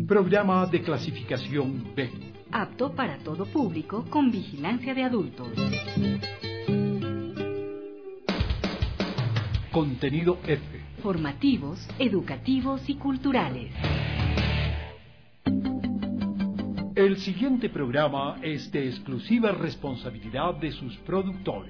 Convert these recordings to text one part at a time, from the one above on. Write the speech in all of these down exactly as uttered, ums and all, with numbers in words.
programa de clasificación B. Apto para todo público con vigilancia de adultos. Contenido F. Formativos, educativos y culturales. El siguiente programa es de exclusiva responsabilidad de sus productores.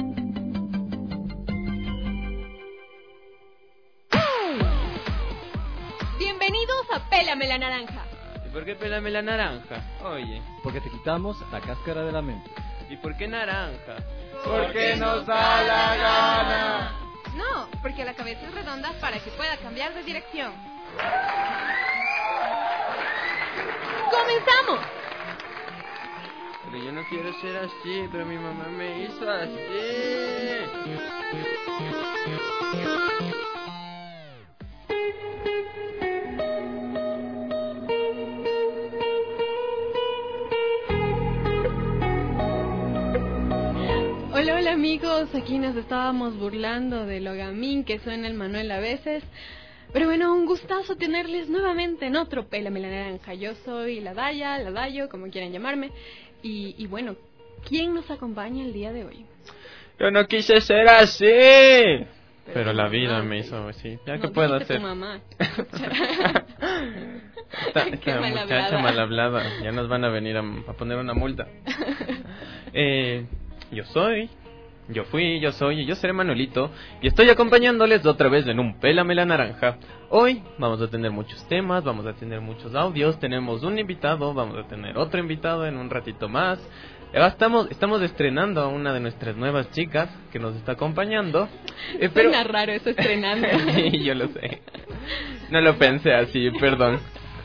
Bienvenidos a Pélame la Naranja. ¿Y por qué pélame la naranja? Oye. Porque te quitamos la cáscara de la mente. ¿Y por qué naranja? Porque nos da la gana. No, porque la cabeza es redonda para que pueda cambiar de dirección. ¡Comenzamos! Pero yo no quiero ser así, pero mi mamá me hizo así. Hola, hola amigos, aquí nos estábamos burlando de lo gamín que suena el Manuel a veces. Pero bueno, un gustazo tenerles nuevamente en otro Pélame la Naranja. Yo soy la Daya, la Dayo, como quieran llamarme. Y, y bueno, ¿quién nos acompaña el día de hoy? Yo no quise ser así. Pero, Pero la vida no, me hizo así. ¿Ya no, qué puedo hacer? Tu mamá. esta esta mal muchacha hablada. mal hablada. Ya nos van a venir a, a poner una multa. eh, yo soy... Yo fui, yo soy y yo seré Manuelito y estoy acompañándoles otra vez en un Pélame la Naranja. Hoy vamos a tener muchos temas, vamos a tener muchos audios, tenemos un invitado, vamos a tener otro invitado en un ratito más. Estamos, estamos estrenando a una de nuestras nuevas chicas que nos está acompañando. Eh, pero... Suena raro eso, estrenando. Sí, yo lo sé. No lo pensé así, perdón.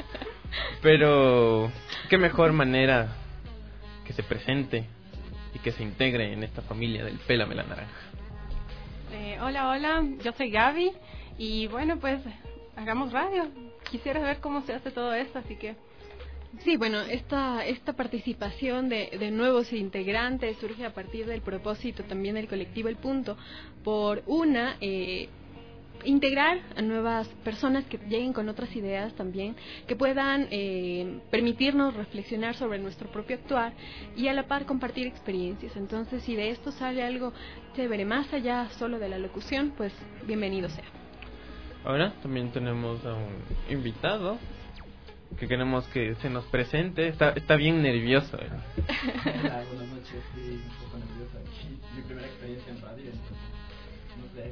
Pero qué mejor manera que se presente y que se integre en esta familia del Pélame la Naranja. Eh, hola, hola, yo soy Gaby y bueno, pues hagamos radio. Quisiera ver cómo se hace todo esto, así que... Sí, bueno, esta, esta participación de, de nuevos integrantes surge a partir del propósito también del colectivo El Punto, por una... Eh, integrar a nuevas personas que lleguen con otras ideas también, que puedan eh, permitirnos reflexionar sobre nuestro propio actuar y a la par compartir experiencias. Entonces, si de esto sale algo chévere, más allá solo de la locución, pues bienvenido sea. Ahora también tenemos a un invitado que queremos que se nos presente. Está, está bien nervioso. ¿eh? Hola, buenas noches. Estoy un poco nerviosa. Es mi primera experiencia en radio, entonces no sé.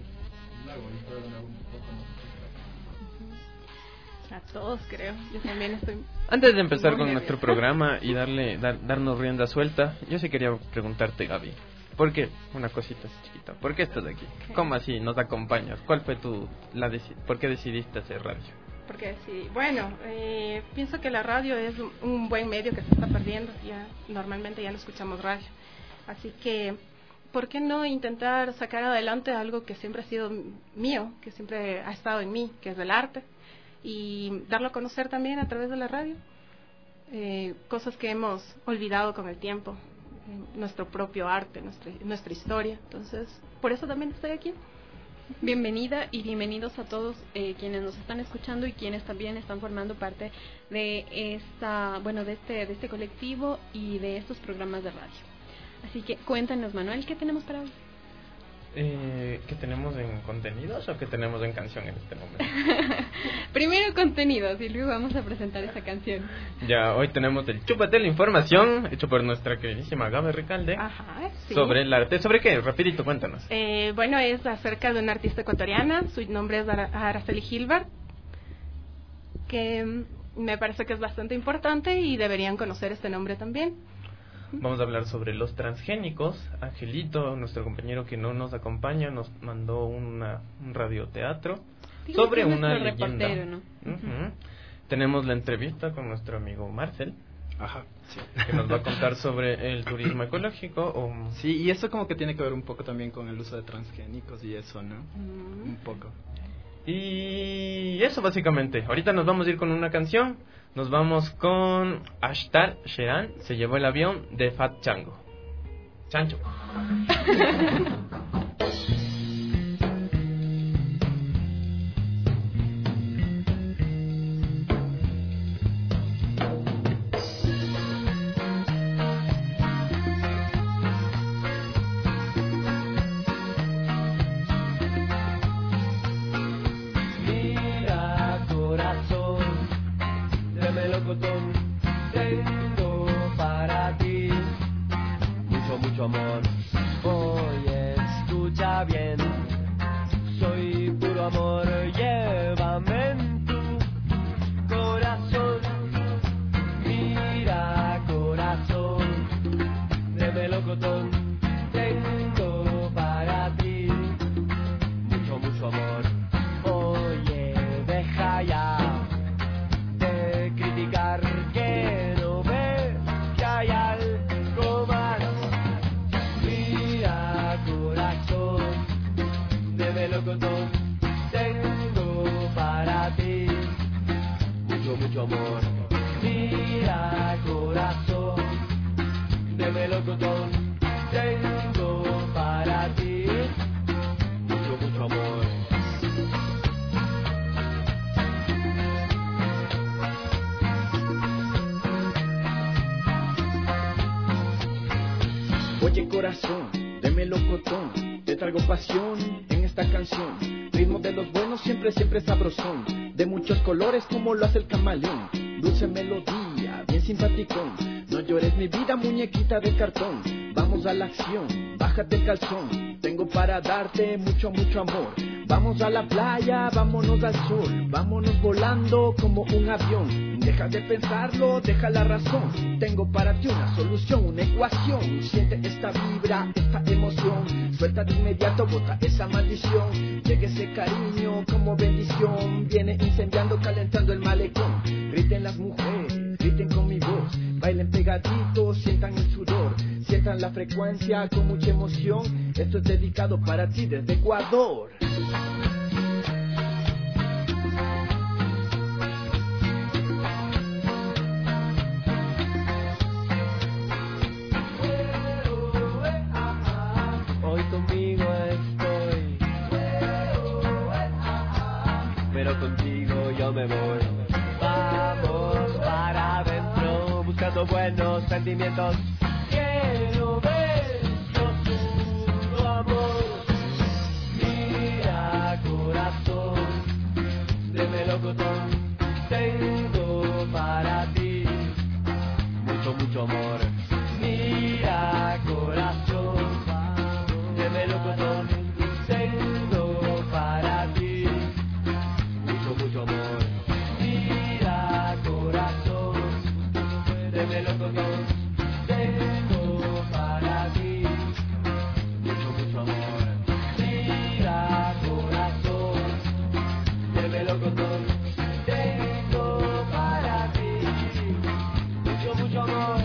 A todos creo, yo también estoy... Antes de empezar con nerviosa. nuestro programa y darle dar, darnos rienda suelta, yo sí quería preguntarte, Gaby, ¿por qué? Una cosita así chiquita, ¿por qué estás aquí? Okay. ¿Cómo así nos acompañas? ¿Cuál fue tu... la deci- ¿Por qué decidiste hacer radio? Porque sí, bueno, eh, pienso que la radio es un, un buen medio que se está perdiendo, ya normalmente ya no escuchamos radio, así que... ¿por qué no intentar sacar adelante algo que siempre ha sido mío, que siempre ha estado en mí, que es el arte, y darlo a conocer también a través de la radio? Eh, cosas que hemos olvidado con el tiempo, eh, nuestro propio arte, nuestra, nuestra historia. Entonces, por eso también estoy aquí. Bienvenida y bienvenidos a todos eh, quienes nos están escuchando y quienes también están formando parte de esta, bueno, de este, de este colectivo y de estos programas de radio. Así que cuéntanos, Manuel, ¿qué tenemos para hoy? Eh, ¿Qué tenemos en contenidos o qué tenemos en canción en este momento? Primero contenidos y luego vamos a presentar esta canción. Ya, hoy tenemos el Chúpate la Información, hecho por nuestra queridísima Gaby Recalde. Ajá, sí. Sobre el arte. ¿Sobre qué? Rapidito, cuéntanos. Eh, bueno, es acerca de una artista ecuatoriana, su nombre es Ara- Araceli Gilbert, que mm, me parece que es bastante importante y deberían conocer este nombre también. Vamos a hablar sobre los transgénicos. Angelito, nuestro compañero que no nos acompaña, nos mandó una, un radioteatro sobre Sí, una nuestro leyenda. reportero, ¿no? Uh-huh. Tenemos la entrevista con nuestro amigo Marcel. Ajá, sí. Que nos va a contar sobre el turismo ecológico. O... Sí, y eso como que tiene que ver un poco también con el uso de transgénicos y eso, ¿no? Mm. Un poco. Y eso básicamente. Ahorita nos vamos a ir con una canción. Nos vamos con Ashtar Sheran, Se llevó el avión, de Fat Chango. Chancho. mucho amor. Mira, corazón de melocotón, tengo para ti mucho, mucho amor. Oye corazón, de melocotón, te traigo pasión en esta canción. Ritmo de los buenos, siempre, siempre sabrosón. De muchos colores como lo hace el camaleón. Dulce melodía, bien simpaticón. No llores mi vida, muñequita de cartón. Vamos a la acción, bájate el calzón. Tengo para darte mucho, mucho amor. Vamos a la playa, vámonos al sol. Vámonos volando como un avión. Deja de pensarlo, deja la razón. Tengo para ti una solución, una ecuación. Siente esta vibra, esta emoción. Suelta de inmediato, bota esa maldición. Llegue ese cariño como bendición. Viene incendiando, calentando el malecón. Griten las mujeres, griten con mi voz. Bailen pegaditos, sientan el sudor. Sientan la frecuencia con mucha emoción. Esto es dedicado para ti desde Ecuador. Hoy conmigo estoy, pero contigo yo me voy. Vamos para adentro, buscando buenos sentimientos. Quiero ver, yo sudo amor. Mira, corazón de melocotón, tengo para ti mucho, mucho amor. Mira, corazón de melocotón, tengo para ti mucho, mucho amor. Mira, corazón de melocotón, tengo para ti mucho, mucho amor. Mira, corazón de melocotón, tengo para ti mucho, mucho amor.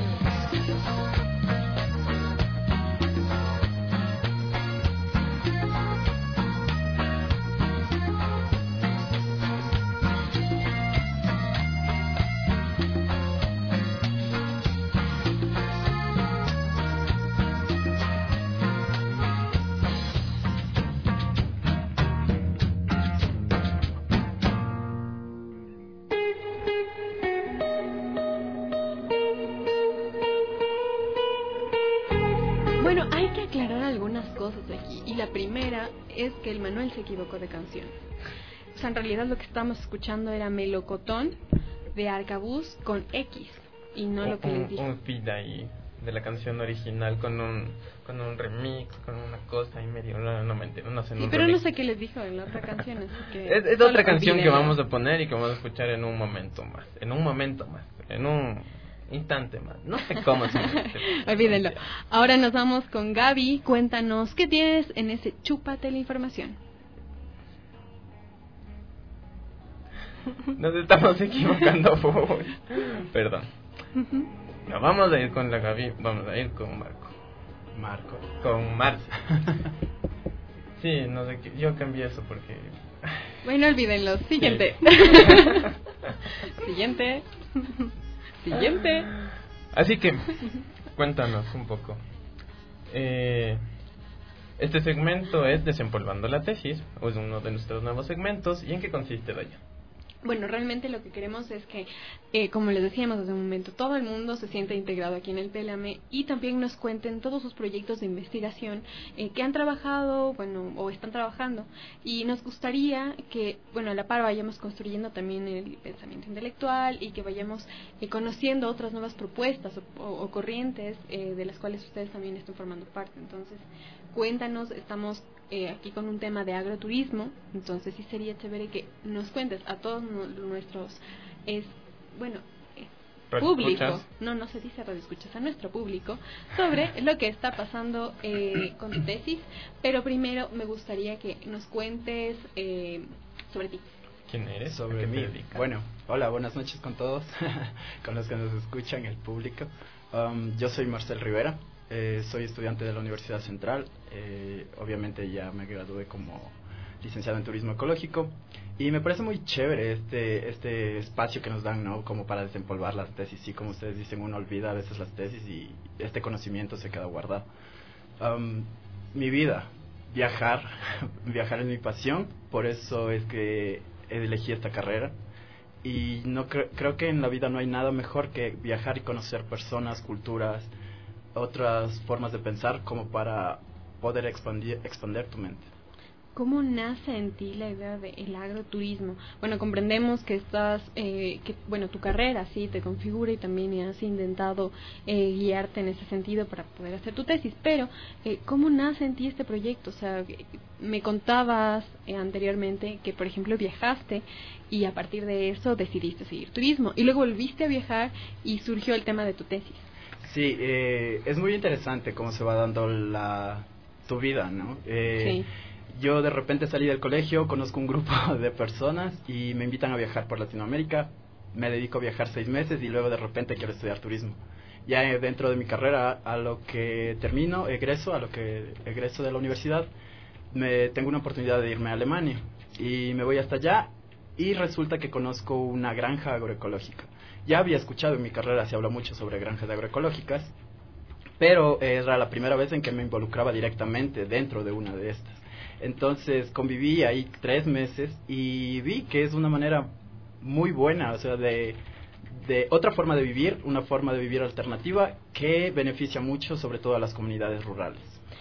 Bueno, hay que aclarar algunas cosas aquí. Y la primera es que el Manuel se equivocó de canción. O sea, en realidad lo que estamos escuchando era Melocotón de Arcabuz con X. Y no lo que un, les dije. Un feed ahí de la canción original con un con un remix, con una cosa y medio. No, no me entiendo, no sé. Sí, un pero remix. no sé qué les dijo en la otra canción. Así que Es, es solo otra canción que olvídenlo. vamos a poner y que vamos a escuchar en un momento más. En un momento más. En un instante más. No sé cómo se dice. Olvídenlo. Ahora nos vamos con Gaby. Cuéntanos, ¿qué tienes en ese chúpate la información? Nos estamos equivocando, por Perdón. Uh-huh. No, vamos a ir con la Gaby. Vamos a ir con Marco. Marco. Con Marcia. Sí, no sé qué. Yo cambié eso porque. Bueno, olvídenlo. Siguiente. Sí. Siguiente. Siguiente. Así que, cuéntanos un poco. Eh, este segmento es Desempolvando la Tesis, es uno de nuestros nuevos segmentos. ¿Y en qué consiste, Daya? Bueno, realmente lo que queremos es que, eh, como les decíamos hace un momento, todo el mundo se sienta integrado aquí en el P L A M E y también nos cuenten todos sus proyectos de investigación eh, que han trabajado, bueno, o están trabajando. Y nos gustaría que, bueno, a la par vayamos construyendo también el pensamiento intelectual y que vayamos eh, conociendo otras nuevas propuestas o, o, o corrientes eh, de las cuales ustedes también están formando parte. Entonces, cuéntanos, estamos Eh, aquí con un tema de agroturismo, entonces sí sería chévere que nos cuentes a todos no, nuestros, es bueno, eh, público, no, no se dice radioescuchas, a nuestro público, sobre lo que está pasando eh, con tu tesis, pero primero me gustaría que nos cuentes eh, sobre ti. ¿Quién eres? Sobre mí. Bueno, hola, buenas noches con todos, con los que nos escuchan, el público. Um, yo soy Marcel Rivera. Eh, soy estudiante de la Universidad Central, eh, obviamente ya me gradué como licenciado en turismo ecológico, y me parece muy chévere este este espacio que nos dan, ¿no? Como para desempolvar las tesis, y como ustedes dicen, uno olvida a veces las tesis y este conocimiento se queda guardado. Um, mi vida, viajar, viajar es mi pasión, por eso es que elegí esta carrera. Y no cre- creo que en la vida no hay nada mejor que viajar y conocer personas, culturas, otras formas de pensar, como para poder expandir, expandir tu mente. ¿Cómo nace en ti la idea del agroturismo? Bueno, comprendemos que estás, eh, que bueno, tu carrera sí te configura y también has intentado eh, guiarte en ese sentido para poder hacer tu tesis, pero eh, ¿cómo nace en ti este proyecto? O sea, me contabas eh, anteriormente que, por ejemplo, viajaste y a partir de eso decidiste seguir turismo y luego volviste a viajar y surgió el tema de tu tesis. Sí, eh, es muy interesante cómo se va dando la tu vida, ¿no? Eh, sí. Yo de repente salí del colegio, conozco un grupo de personas y me invitan a viajar por Latinoamérica. Me dedico a viajar seis meses y luego de repente quiero estudiar turismo. Ya dentro de mi carrera, a lo que termino, egreso, a lo que egreso de la universidad, me tengo una oportunidad de irme a Alemania y me voy hasta allá y resulta que conozco una granja agroecológica. Ya había escuchado en mi carrera, se habla mucho sobre granjas agroecológicas, pero era la primera vez en que me involucraba directamente dentro de una de estas. Entonces conviví ahí tres meses y vi que es una manera muy buena, o sea, de, de otra forma de vivir, una forma de vivir alternativa que beneficia mucho, sobre todo a las comunidades rurales.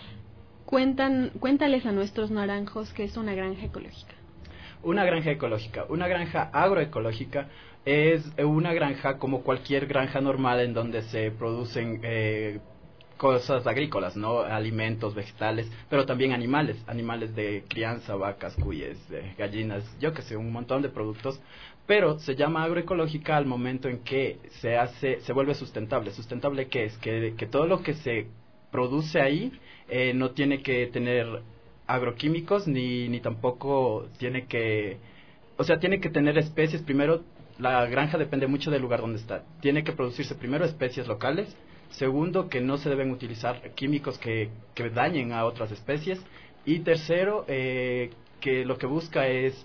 Cuentan, cuéntales a nuestros naranjos qué es una granja ecológica. Una granja ecológica, una granja agroecológica es una granja como cualquier granja normal en donde se producen eh, cosas agrícolas, ¿no? Alimentos, vegetales, pero también animales, animales de crianza, vacas, cuyes, eh, gallinas, yo que sé, un montón de productos, pero se llama agroecológica al momento en que se hace, se vuelve sustentable. ¿Sustentable qué es? Que, que todo lo que se produce ahí eh, no tiene que tener agroquímicos ni, ni tampoco tiene que, o sea, tiene que tener especies. Primero, la granja depende mucho del lugar donde está. Tiene que producirse primero especies locales. Segundo, que no se deben utilizar químicos que, que dañen a otras especies. Y tercero, eh, que lo que busca es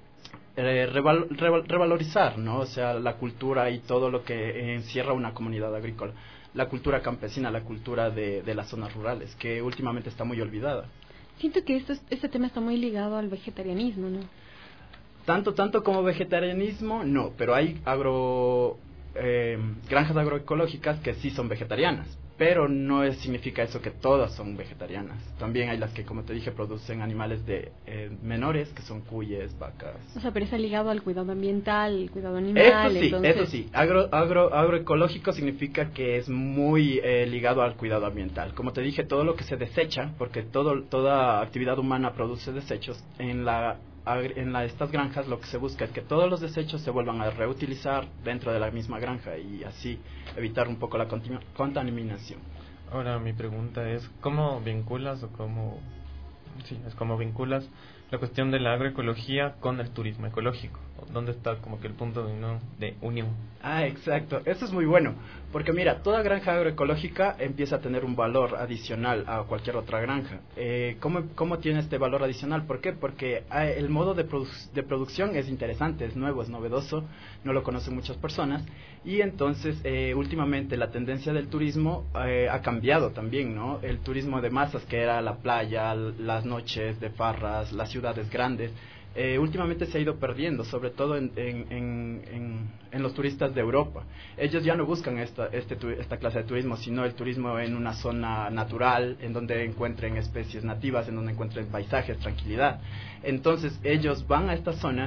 eh, reval, reval, revalorizar, ¿no? O sea, la cultura y todo lo que encierra una comunidad agrícola. La cultura campesina, la cultura de, de las zonas rurales, que últimamente está muy olvidada. Siento que esto, este tema está muy ligado al vegetarianismo, ¿no? Tanto, tanto como vegetarianismo, no, pero hay agro... Eh, granjas agroecológicas que sí son vegetarianas, pero no es, significa eso que todas son vegetarianas. También hay las que, como te dije, producen animales de eh, menores, que son cuyes, vacas. O sea, pero está ligado al cuidado ambiental, el cuidado animal. Eso sí, entonces... eso sí. Agro, agro, agroecológico significa que es muy eh, ligado al cuidado ambiental. Como te dije, todo lo que se desecha, porque todo, toda actividad humana produce desechos, en la en la, estas granjas lo que se busca es que todos los desechos se vuelvan a reutilizar dentro de la misma granja y así evitar un poco la continu- contaminación. Ahora mi pregunta es, ¿cómo vinculas o cómo, sí, es cómo vinculas la cuestión de la agroecología con el turismo ecológico? ¿Dónde está como que el punto de unión? De unión? Ah, exacto. Eso es muy bueno, porque mira, toda granja agroecológica empieza a tener un valor adicional a cualquier otra granja. Eh, ¿cómo, ¿Cómo tiene este valor adicional? ¿Por qué? Porque ah, el modo de, produ- de producción es interesante, es nuevo, es novedoso, no lo conocen muchas personas, y entonces eh, últimamente la tendencia del turismo eh, ha cambiado también, ¿no? El turismo de masas, que era la playa, las noches de farras, las ciudades grandes, Eh, últimamente se ha ido perdiendo, sobre todo en, en, en, en, en los turistas de Europa. Ellos ya no buscan esta, este, esta clase de turismo, sino el turismo en una zona natural, en donde encuentren especies nativas, en donde encuentren paisajes, tranquilidad. Entonces ellos van a estas zonas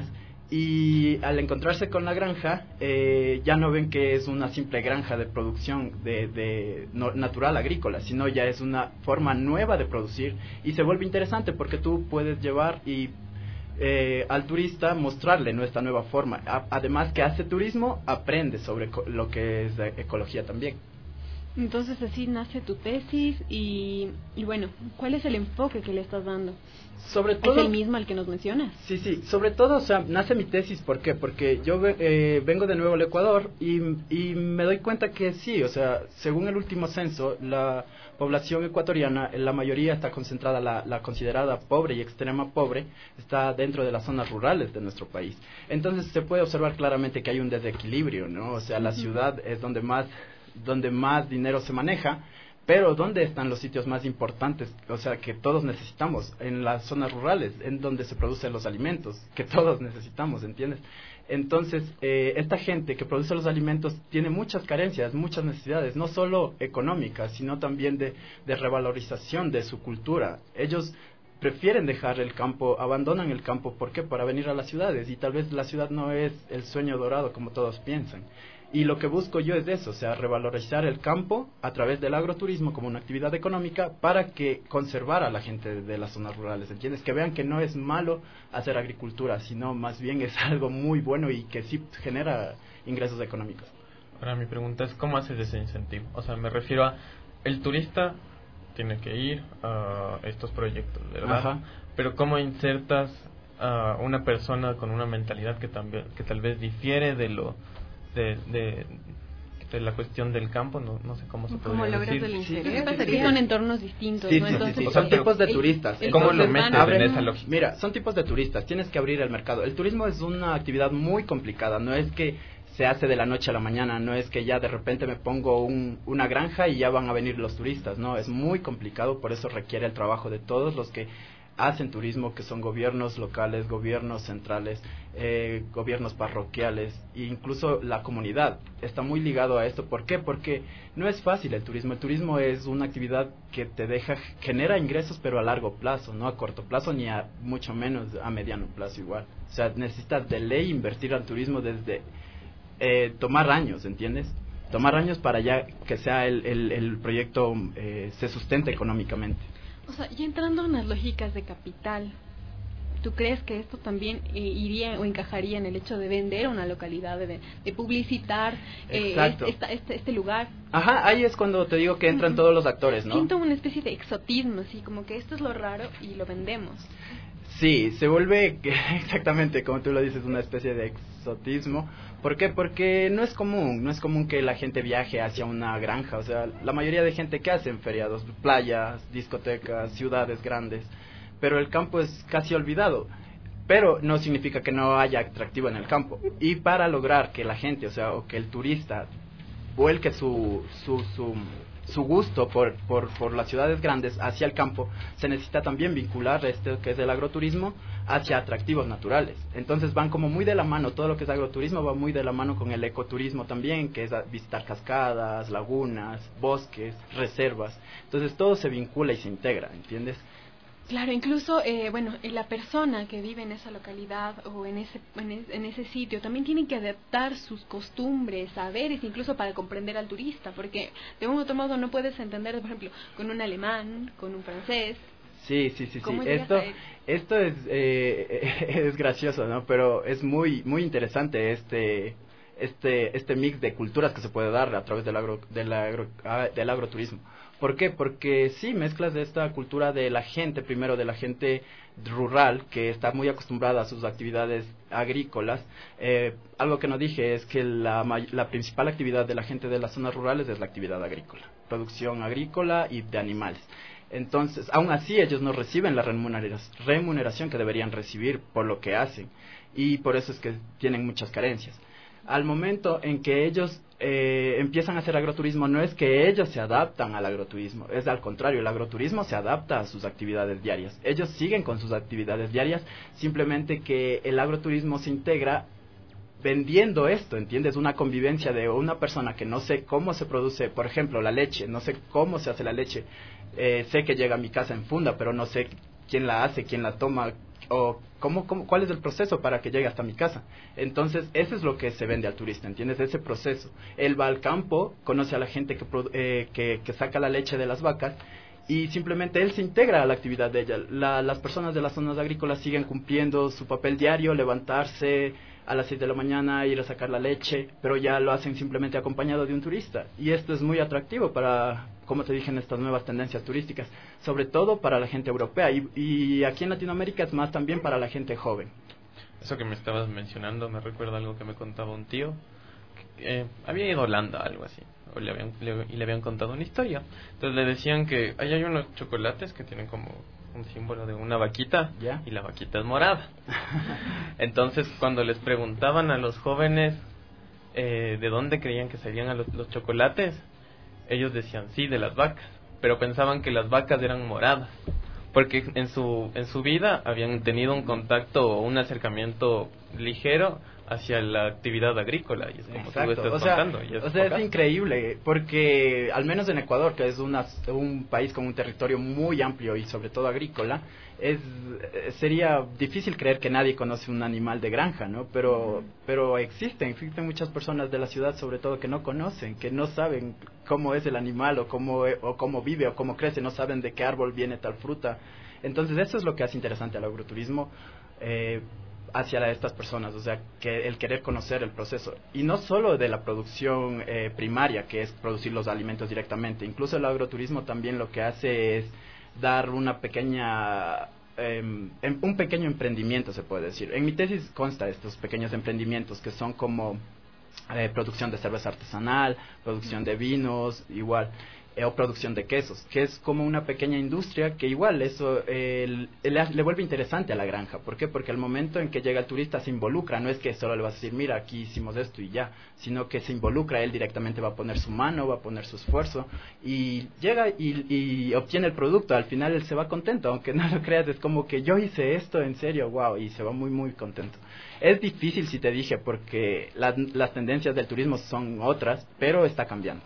y al encontrarse con la granja, eh, ya no ven que es una simple granja de producción de, de no, natural agrícola, sino ya es una forma nueva de producir y se vuelve interesante porque tú puedes llevar y Eh, al turista mostrarle nuestra nueva forma. A, además que hace turismo, aprende sobre co- lo que es ecología también. Entonces así nace tu tesis y, y bueno, ¿cuál es el enfoque que le estás dando? Sobre todo, ¿Es el mismo al que nos mencionas? Sí, sí, sobre todo, o sea, nace mi tesis, ¿por qué? Porque yo eh, vengo de nuevo al Ecuador y, y me doy cuenta que sí, o sea, según el último censo, la población ecuatoriana, la mayoría está concentrada, la, la considerada pobre y extrema pobre, está dentro de las zonas rurales de nuestro país. Entonces se puede observar claramente que hay un desequilibrio, ¿no? O sea, la ciudad es donde más, donde más dinero se maneja, pero ¿dónde están los sitios más importantes? O sea, que todos necesitamos, en las zonas rurales, en donde se producen los alimentos, que todos necesitamos, ¿entiendes? Entonces, eh, esta gente que produce los alimentos tiene muchas carencias, muchas necesidades, no solo económicas, sino también de, de revalorización de su cultura. Ellos prefieren dejar el campo, abandonan el campo, ¿por qué? Para venir a las ciudades, y tal vez la ciudad no es el sueño dorado como todos piensan. Y lo que busco yo es eso, o sea, revalorizar el campo a través del agroturismo como una actividad económica para que conservar a la gente de las zonas rurales, ¿entiendes? Que vean que no es malo hacer agricultura, sino más bien es algo muy bueno y que sí genera ingresos económicos. Ahora mi pregunta es, ¿cómo haces ese incentivo? O sea, me refiero a, el turista tiene que ir a estos proyectos, ¿verdad? Ajá. Pero ¿cómo insertas a una persona con una mentalidad que, también, que tal vez difiere de lo... De, de, de la cuestión del campo, no, no sé cómo se podría decir. El interés? Sí, sí, pasa que son entornos distintos, sí, ¿no? Sí, Entonces, sí, sí. O sea, son tipos de turistas. El, ¿Cómo lo metes en esa lógica? Mira, son tipos de turistas, tienes que abrir el mercado. El turismo es una actividad muy complicada, no es que se hace de la noche a la mañana, no es que ya de repente me pongo un, una granja y ya van a venir los turistas, no, es muy complicado, por eso requiere el trabajo de todos los que hacen turismo, que son gobiernos locales, gobiernos centrales, eh, gobiernos parroquiales e incluso la comunidad. Está muy ligado a esto. ¿Por qué? Porque no es fácil el turismo. El turismo es una actividad que te deja, genera ingresos, pero a largo plazo, no a corto plazo, ni a mucho menos a mediano plazo igual. O sea, necesitas de ley invertir al turismo desde eh, tomar años, ¿entiendes? Tomar años para ya que sea el, el, el proyecto eh, se sustente económicamente. O sea, y entrando en las lógicas de capital, ¿tú crees que esto también eh, iría o encajaría en el hecho de vender una localidad, de, de publicitar eh, este, esta, este, este lugar? Ajá, ahí es cuando te digo que entran todos los actores, ¿no? Siento una especie de exotismo, así como que esto es lo raro y lo vendemos. Sí, se vuelve exactamente como tú lo dices, una especie de exotismo. ¿Por qué? Porque no es común, no es común que la gente viaje hacia una granja. O sea, la mayoría de gente que hace en feriados, playas, discotecas, ciudades grandes, pero el campo es casi olvidado. Pero no significa que no haya atractivo en el campo. Y para lograr que la gente, o sea, o que el turista vuelque su su su su gusto por, por, por las ciudades grandes hacia el campo, se necesita también vincular este que es el agroturismo hacia atractivos naturales. Entonces van como muy de la mano, todo lo que es agroturismo va muy de la mano con el ecoturismo también, que es visitar cascadas, lagunas, bosques, reservas. Entonces todo se vincula y se integra, ¿entiendes? Claro, incluso, eh, bueno, la persona que vive en esa localidad o en ese, en, es, en ese sitio también tiene que adaptar sus costumbres, saberes, incluso para comprender al turista, porque de un otro modo no puedes entender, por ejemplo, con un alemán, con un francés. Sí, sí, sí, sí. Esto, esto es, eh, es gracioso, ¿no? Pero es muy, muy interesante este, este, este mix de culturas que se puede dar a través del agro, del agro, del agroturismo. ¿Por qué? Porque sí, mezclas de esta cultura de la gente, primero de la gente rural, que está muy acostumbrada a sus actividades agrícolas. Eh, algo que no dije es que la, la principal actividad de la gente de las zonas rurales es la actividad agrícola, producción agrícola y de animales. Entonces, aún así ellos no reciben la remuneración que deberían recibir por lo que hacen, y por eso es que tienen muchas carencias. Al momento en que ellos eh, empiezan a hacer agroturismo, no es que ellos se adaptan al agroturismo, es al contrario, el agroturismo se adapta a sus actividades diarias. Ellos siguen con sus actividades diarias, simplemente que el agroturismo se integra vendiendo esto, ¿entiendes? Una convivencia de una persona que no sé cómo se produce, por ejemplo, la leche, no sé cómo se hace la leche, eh, sé que llega a mi casa en funda, pero no sé quién la hace, quién la toma, o cómo, cómo, cuál es el proceso para que llegue hasta mi casa. Entonces, eso es lo que se vende al turista, ¿entiendes? Ese proceso. Él va al campo, conoce a la gente que, eh, que, que saca la leche de las vacas, y simplemente él se integra a la actividad de ella. La, las personas de las zonas agrícolas siguen cumpliendo su papel diario, levantarse, a las seis de la mañana, ir a sacar la leche, pero ya lo hacen simplemente acompañado de un turista. Y esto es muy atractivo para, como te dije, en estas nuevas tendencias turísticas, sobre todo para la gente europea, y, y aquí en Latinoamérica es más también para la gente joven. Eso que me estabas mencionando me recuerda algo que me contaba un tío. Eh, había ido a Holanda, algo así, o le habían, le, y le habían contado una historia. Entonces le decían que ahí hay unos chocolates que tienen como un símbolo de una vaquita, ¿ya? Y la vaquita es morada. Entonces cuando les preguntaban a los jóvenes eh, de dónde creían que salían a los, los chocolates, ellos decían sí, de las vacas, pero pensaban que las vacas eran moradas, porque en su en su vida habían tenido un contacto o un acercamiento ligero hacia la actividad agrícola, y es como Exacto. tú estás o sea, contando. Y es, o sea, es increíble, porque al menos en Ecuador, que es una, un país con un territorio muy amplio y sobre todo agrícola, es sería difícil creer que nadie conoce un animal de granja, ¿no? Pero pero existen, existen muchas personas de la ciudad, sobre todo, que no conocen, que no saben cómo es el animal o cómo o cómo vive o cómo crece, no saben de qué árbol viene tal fruta. Entonces eso es lo que hace interesante al agroturismo eh, hacia la, estas personas, o sea, que el querer conocer el proceso, y no solo de la producción eh, primaria, que es producir los alimentos directamente. Incluso el agroturismo también lo que hace es dar una pequeña eh, un pequeño emprendimiento, se puede decir. En mi tesis consta estos pequeños emprendimientos que son como eh, producción de cerveza artesanal, producción de vinos, igual, eh, o producción de quesos, que es como una pequeña industria que igual eso eh, le, le vuelve interesante a la granja. ¿Por qué? Porque al momento en que llega el turista se involucra, no es que solo le vas a decir, mira, aquí hicimos esto y ya, sino que se involucra, él directamente va a poner su mano, va a poner su esfuerzo, y llega y, y obtiene el producto. Al final él se va contento, aunque no lo creas, es como que yo hice esto, en serio, wow, y se va muy muy contento. Es difícil, si te dije, porque la, las tendencias del turismo son otras, pero está cambiando.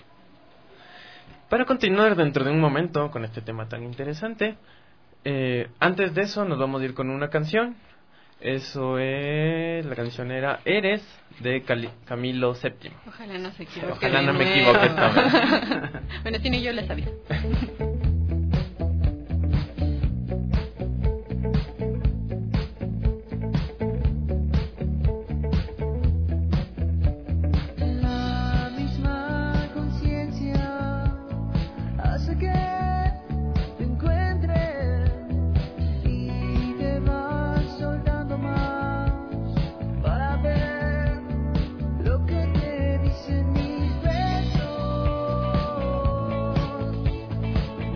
Para continuar dentro de un momento con este tema tan interesante, eh, antes de eso nos vamos a ir con una canción. Eso es, la canción era Eres, de Cali, Camilo séptimo. Ojalá no se equivoque. Ojalá no me equivoque esta vez. Bueno, si ni yo le sabía. Lo que te dicen mis besos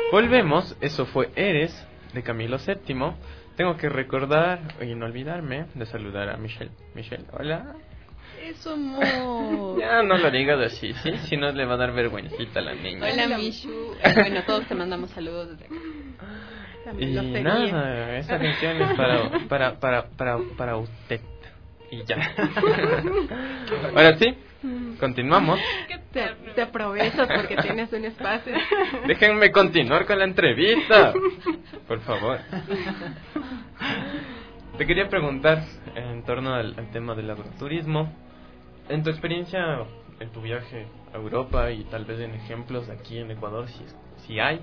Volvemos, eso fue Eres, de Camilo séptimo. Tengo que recordar y no olvidarme de saludar a Michelle. Michelle, hola. Eso, amor. Ya no lo digas así, ¿sí? Si no le va a dar vergüencita a la niña. Hola, Michu. Bueno, todos te mandamos saludos desde acá. Y nada, esa canción es para, para, para, para, para usted. Y ya. Ahora sí, continuamos. Te, te aprovechas porque tienes un espacio. Déjenme continuar con la entrevista, por favor. Te quería preguntar en torno al, al tema del agroturismo. En tu experiencia, en tu viaje a Europa y tal vez en ejemplos aquí en Ecuador, si, si hay,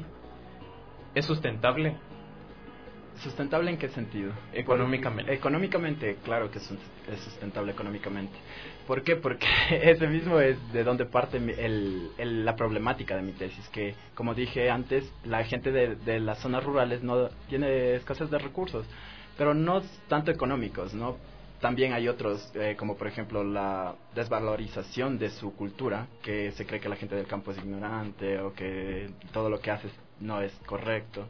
¿es sustentable? ¿Sustentable en qué sentido? Económicamente. Económicamente, claro que es, es sustentable económicamente. ¿Por qué? Porque ese mismo es de donde parte el, el, la problemática de mi tesis, que como dije antes, la gente de, de las zonas rurales no tiene escasez de recursos, pero no tanto económicos, ¿no? También hay otros, eh, como por ejemplo la desvalorización de su cultura, que se cree que la gente del campo es ignorante o que todo lo que hace no es correcto.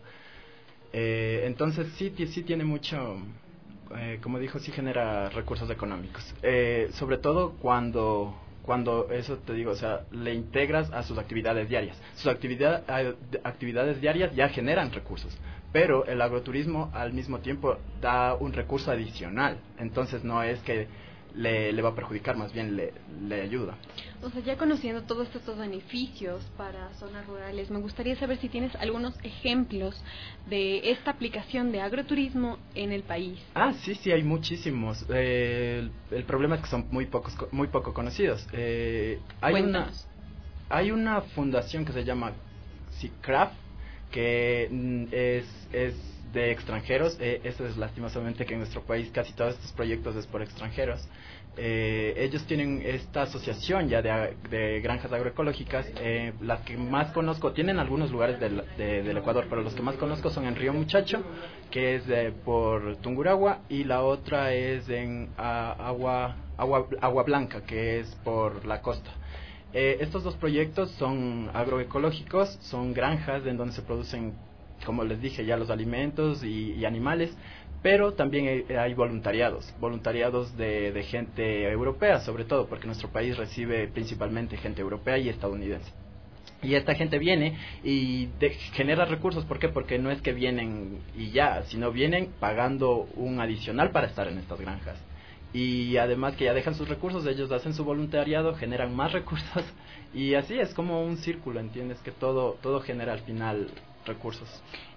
Eh, entonces sí, sí tiene mucho, eh, como dijo, sí genera recursos económicos. Eh, sobre todo cuando, cuando eso te digo, o sea, le integras a sus actividades diarias. Sus actividad, actividades diarias ya generan recursos, pero el agroturismo al mismo tiempo da un recurso adicional. Entonces no es que le, le va a perjudicar, más bien le, le ayuda. O sea, ya conociendo todos estos beneficios para zonas rurales, me gustaría saber si tienes algunos ejemplos de esta aplicación de agroturismo en el país. Ah, sí, sí, hay muchísimos. Eh, el, el problema es que son muy pocos, muy poco conocidos. Eh, hay una, hay una fundación que se llama CICRAF, que mm, es, es de extranjeros. Eh, eso es lastimosamente que en nuestro país casi todos estos proyectos es por extranjeros. Eh, ellos tienen esta asociación ya de, de granjas agroecológicas. Eh, las que más conozco, tienen algunos lugares del, de, del Ecuador, pero los que más conozco son en Río Muchacho, que es de, por Tungurahua, y la otra es en a, agua, agua, agua Blanca, que es por la costa. Eh, estos dos proyectos son agroecológicos, son granjas en donde se producen, como les dije, ya los alimentos y, y animales, pero también hay, hay voluntariados, voluntariados de, de gente europea, sobre todo, porque nuestro país recibe principalmente gente europea y estadounidense. Y esta gente viene y de, genera recursos. ¿Por qué? Porque no es que vienen y ya, sino vienen pagando un adicional para estar en estas granjas. Y además que ya dejan sus recursos, ellos hacen su voluntariado, generan más recursos, y así es como un círculo, ¿entiendes? Que todo, todo genera al final recursos.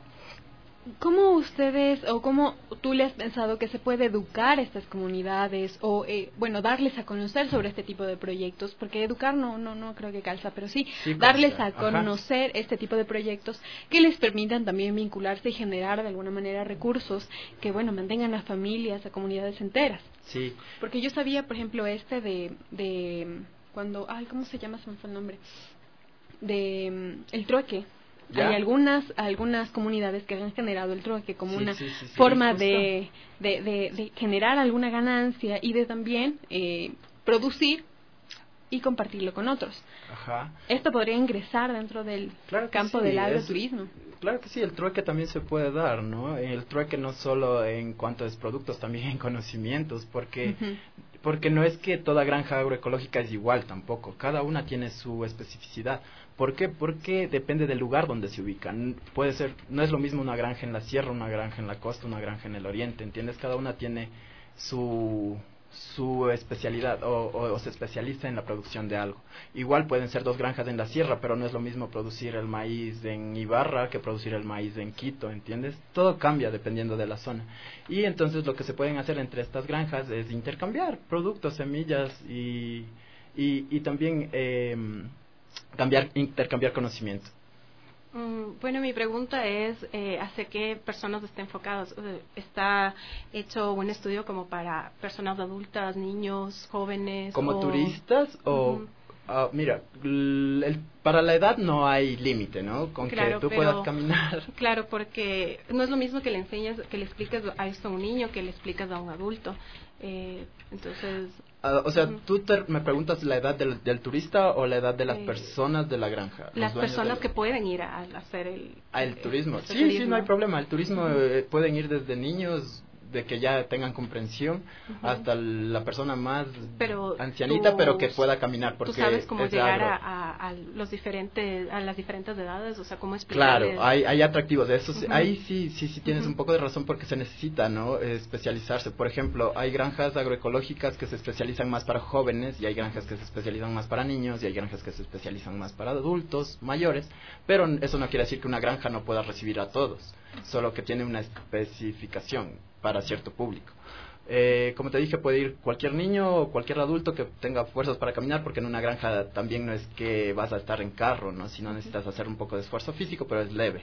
¿Cómo ustedes, o cómo tú le has pensado que se puede educar a estas comunidades, o, eh, bueno, darles a conocer sobre este tipo de proyectos? Porque educar no no no creo que calza, pero sí, sí darles a conocer Ajá. este tipo de proyectos que les permitan también vincularse y generar de alguna manera recursos que, bueno, mantengan a familias, a comunidades enteras. Sí. Porque yo sabía, por ejemplo, este de, de cuando, ay, ¿cómo se llama? Se me fue el nombre. De el trueque. ¿Ya? Hay algunas algunas comunidades que han generado el trueque como sí, una sí, sí, sí, forma de, de, de, de generar alguna ganancia y de también eh, producir y compartirlo con otros. Ajá. Esto podría ingresar dentro del claro campo sí, del agroturismo. Es, claro que sí, el trueque también se puede dar, ¿no? El trueque no solo en cuanto a productos, también en conocimientos, porque uh-huh. porque no es que toda granja agroecológica es igual tampoco, cada una tiene su especificidad. ¿Por qué? Porque depende del lugar donde se ubican. Puede ser, no es lo mismo una granja en la sierra, una granja en la costa, una granja en el oriente, ¿entiendes? Cada una tiene su su especialidad o, o, o se especializa en la producción de algo. Igual pueden ser dos granjas en la sierra, pero no es lo mismo producir el maíz en Ibarra que producir el maíz en Quito, ¿entiendes? Todo cambia dependiendo de la zona. Y entonces lo que se pueden hacer entre estas granjas es intercambiar productos, semillas y, y, y también eh, cambiar, intercambiar conocimiento. Mm, bueno, mi pregunta es eh, ¿hacia qué personas está enfocados? ¿Está hecho un estudio como para personas adultas, niños, jóvenes? ¿Como o... turistas o...? Uh-huh. Uh, mira, el, el, para la edad no hay límite, ¿no? Con claro, que tú pero, puedas caminar. Claro, porque no es lo mismo que le enseñas, que le expliques a esto a un niño que le explicas a un adulto. Eh, entonces... Uh, o sea, uh-huh. ¿tú te, me preguntas la edad del, del turista o la edad de las eh, personas de la granja? Las personas que pueden ir a, a hacer el... ¿A el turismo? El, el sí, turismo. sí, no hay problema. El turismo uh-huh. eh, pueden ir desde niños... de que ya tengan comprensión uh-huh. hasta la persona más pero ancianita tú, pero que pueda caminar porque tú sabes cómo llegar a, a, a los diferentes a las diferentes edades, o sea, cómo explicarles. Claro, hay, hay atractivos de eso. Uh-huh. Ahí sí sí sí tienes uh-huh. un poco de razón porque se necesita, ¿no? especializarse. Por ejemplo, hay granjas agroecológicas que se especializan más para jóvenes y hay granjas que se especializan más para niños y hay granjas que se especializan más para adultos mayores, pero eso no quiere decir que una granja no pueda recibir a todos, solo que tiene una especificación para cierto público. Eh, como te dije, puede ir cualquier niño o cualquier adulto que tenga fuerzas para caminar, porque en una granja también no es que vas a estar en carro, ¿no? Si no necesitas hacer un poco de esfuerzo físico, pero es leve.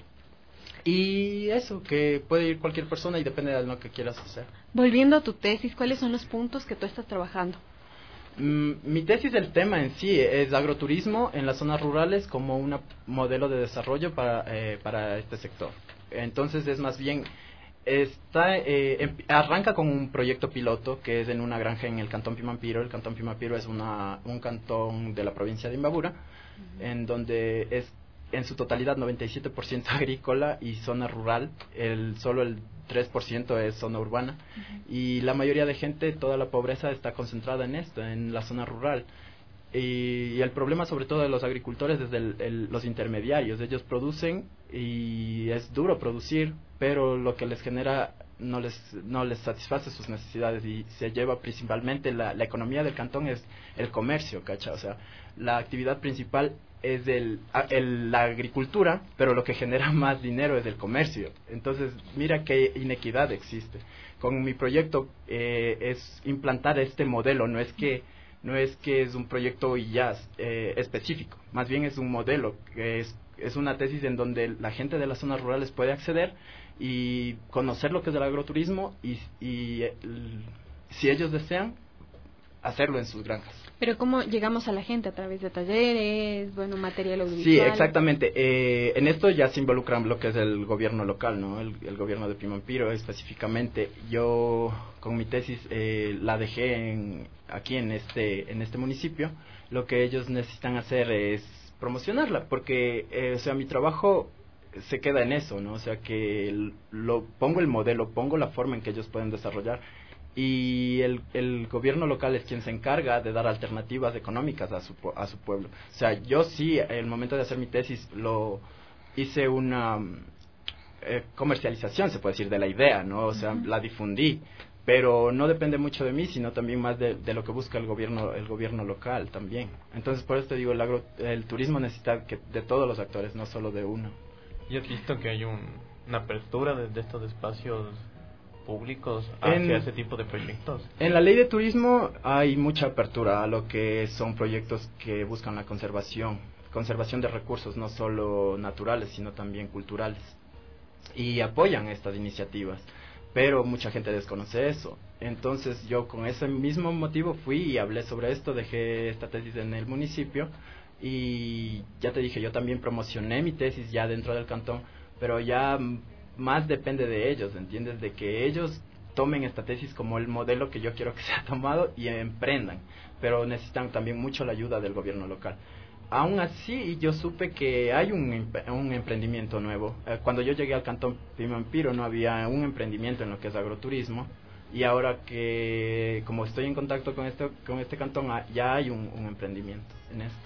Y eso, que puede ir cualquier persona y depende de lo que quieras hacer. Volviendo a tu tesis, ¿cuáles son los puntos que tú estás trabajando? Mm, mi tesis, el tema en sí es agroturismo en las zonas rurales como un modelo de desarrollo para, eh, para este sector. Entonces es más bien... Está, eh, arranca con un proyecto piloto que es en una granja en el cantón Pimampiro. El cantón Pimampiro es una, un cantón de la provincia de Imbabura, uh-huh. en donde es en su totalidad noventa y siete por ciento agrícola y zona rural, el solo el tres por ciento es zona urbana, uh-huh. y la mayoría de gente, toda la pobreza está concentrada en esto, en la zona rural. Y, y el problema sobre todo de los agricultores es el, el, los intermediarios. Ellos producen y es duro producir, pero lo que les genera no les no les satisface sus necesidades y se lleva principalmente la, la economía del cantón es el comercio, ¿cacha? O sea, la actividad principal es el, el, la agricultura, pero lo que genera más dinero es el comercio. Entonces, mira qué inequidad existe. Con mi proyecto eh, es implantar este modelo, no es que no es que es un proyecto y ya eh, específico, más bien es un modelo, es, es una tesis en donde la gente de las zonas rurales puede acceder y conocer lo que es el agroturismo y, y el, si ellos desean, hacerlo en sus granjas. Pero ¿cómo llegamos a la gente? ¿A través de talleres, bueno, material audiovisual? Sí, exactamente. Eh, en esto ya se involucran lo que es el gobierno local, ¿no? El, el gobierno de Pimampiro específicamente. Yo con mi tesis eh, la dejé en, aquí en este en este municipio. Lo que ellos necesitan hacer es promocionarla, porque, eh, o sea, mi trabajo se queda en eso, ¿no? O sea, que el, lo pongo el modelo, pongo la forma en que ellos pueden desarrollar. Y el, el gobierno local es quien se encarga de dar alternativas económicas a su, a su pueblo. O sea, yo sí, en el momento de hacer mi tesis, lo hice una eh, comercialización, se puede decir, de la idea, ¿no? O sea, uh-huh. la difundí, pero no depende mucho de mí, sino también más de, de lo que busca el gobierno el gobierno local también. Entonces, por eso te digo, el, agro, el turismo necesita que, de todos los actores, no solo de uno. ¿Y has visto que hay un, una apertura de, de estos espacios públicos hacia en, ese tipo de proyectos? En la ley de turismo hay mucha apertura a lo que son proyectos que buscan la conservación, conservación de recursos no solo naturales sino también culturales, y apoyan estas iniciativas, pero mucha gente desconoce eso. Entonces yo con ese mismo motivo fui y hablé sobre esto, dejé esta tesis en el municipio y ya te dije, yo también promocioné mi tesis ya dentro del cantón, pero ya más depende de ellos, ¿entiendes? De que ellos tomen esta tesis como el modelo que yo quiero que sea tomado y emprendan, pero necesitan también mucho la ayuda del gobierno local. Aún así, yo supe que hay un, un emprendimiento nuevo. Eh, cuando yo llegué al cantón Pimampiro no había un emprendimiento en lo que es agroturismo, y ahora que, como estoy en contacto con este, con este cantón, ya hay un, un emprendimiento en esto.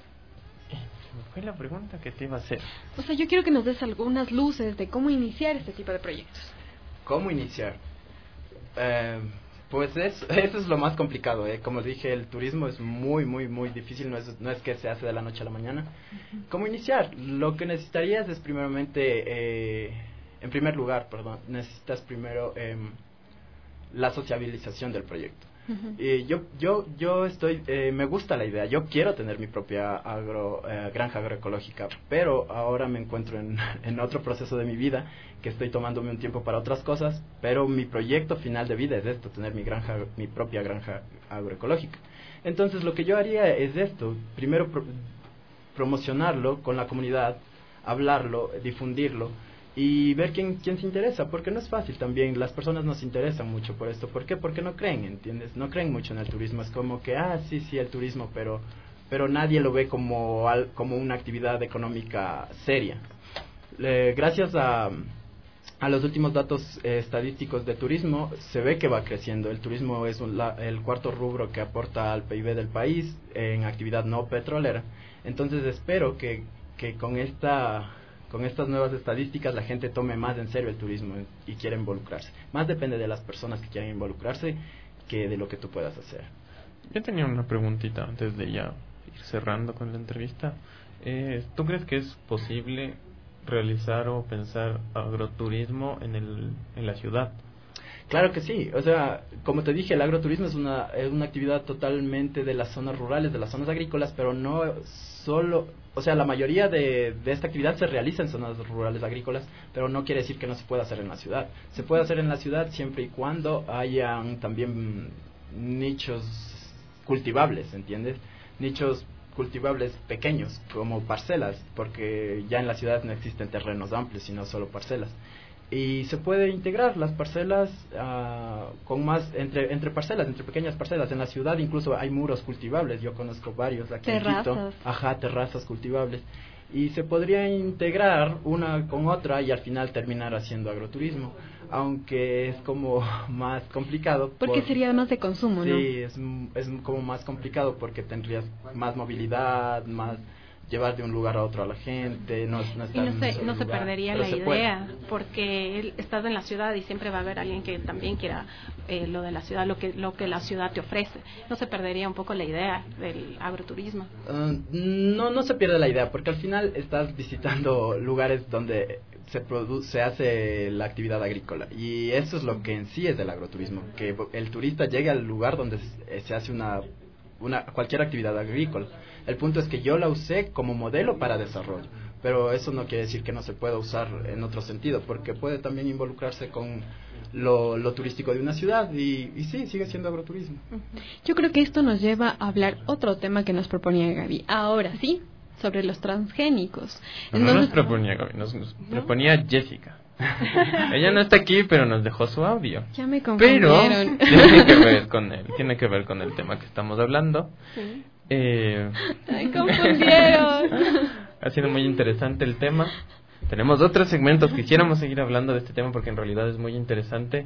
Fue la pregunta que te iba a hacer. O sea, yo quiero que nos des algunas luces de cómo iniciar este tipo de proyectos. ¿Cómo iniciar? Eh, pues es, eso es lo más complicado, ¿eh? Como dije, el turismo es muy, muy, muy difícil, no es, no es que se hace de la noche a la mañana. Uh-huh. ¿Cómo iniciar? Lo que necesitarías es primeramente, eh, en primer lugar, perdón, necesitas primero eh, la sociabilización del proyecto. Uh-huh. Y yo, yo, yo estoy, eh, me gusta la idea, yo quiero tener mi propia agro, eh, granja agroecológica, pero ahora me encuentro en, en otro proceso de mi vida, que estoy tomándome un tiempo para otras cosas, pero mi proyecto final de vida es esto, tener mi granja, mi propia granja agroecológica. Entonces lo que yo haría es esto, primero pro, promocionarlo con la comunidad, hablarlo, difundirlo, y ver quién, quién se interesa, porque no es fácil también, las personas nos interesan mucho por esto. ¿Por qué? Porque no creen, ¿entiendes? No creen mucho en el turismo, es como que, ah, sí, sí, el turismo, pero pero nadie lo ve como, al, como una actividad económica seria. Eh, gracias a, a los últimos datos eh, estadísticos de turismo, se ve que va creciendo. El turismo es un, la, el cuarto rubro que aporta al P I B del país en actividad no petrolera. Entonces espero que, que con esta... con estas nuevas estadísticas la gente tome más en serio el turismo y quiera involucrarse. Más depende de las personas que quieran involucrarse que de lo que tú puedas hacer. Yo tenía una preguntita antes de ya ir cerrando con la entrevista. Eh, ¿Tú crees que es posible realizar o pensar agroturismo en, el, en la ciudad? Claro que sí, o sea, como te dije, el agroturismo es una, es una actividad totalmente de las zonas rurales, de las zonas agrícolas, pero no solo, o sea, la mayoría de, de esta actividad se realiza en zonas rurales agrícolas, pero no quiere decir que no se pueda hacer en la ciudad. Se puede hacer en la ciudad siempre y cuando hayan también nichos cultivables, ¿entiendes? Nichos cultivables pequeños, como parcelas, porque ya en la ciudad no existen terrenos amplios, sino solo parcelas. Y se puede integrar las parcelas uh, con más entre entre parcelas, entre pequeñas parcelas. En la ciudad incluso hay muros cultivables, yo conozco varios aquí en Quito. Ajá, terrazas cultivables. Y se podría integrar una con otra y al final terminar haciendo agroturismo, aunque es como más complicado. Porque por, sería más de consumo, sí, ¿no? Sí, es, es como más complicado porque tendrías más movilidad, más... llevar de un lugar a otro a la gente, no, no y no se, no se lugar, perdería la se idea, puede. Porque estás en la ciudad y siempre va a haber alguien que también quiera eh, lo de la ciudad, lo que lo que la ciudad te ofrece. No se perdería un poco la idea del agroturismo. Uh, no, no se pierde la idea, porque al final estás visitando lugares donde se produce, se hace la actividad agrícola, y eso es lo que en sí es el agroturismo, que el turista llegue al lugar donde se, se hace una una cualquier actividad agrícola. El punto es que yo la usé como modelo para desarrollo, pero eso no quiere decir que no se pueda usar en otro sentido, porque puede también involucrarse con lo, lo turístico de una ciudad y, y sí, sigue siendo agroturismo. Yo creo que esto nos lleva a hablar otro tema que nos proponía Gaby. Ahora sí, sobre los transgénicos. No, Entonces, no nos proponía Gaby, nos, nos ¿no? proponía Jessica. Ella no está aquí, pero nos dejó su audio. Ya me confundieron. Pero tiene que ver con el, tiene que ver con el tema que estamos hablando. Sí. Eh, Ay, confundieron. Ha sido muy interesante el tema. Tenemos otros segmentos. Quisiéramos seguir hablando de este tema porque en realidad es muy interesante,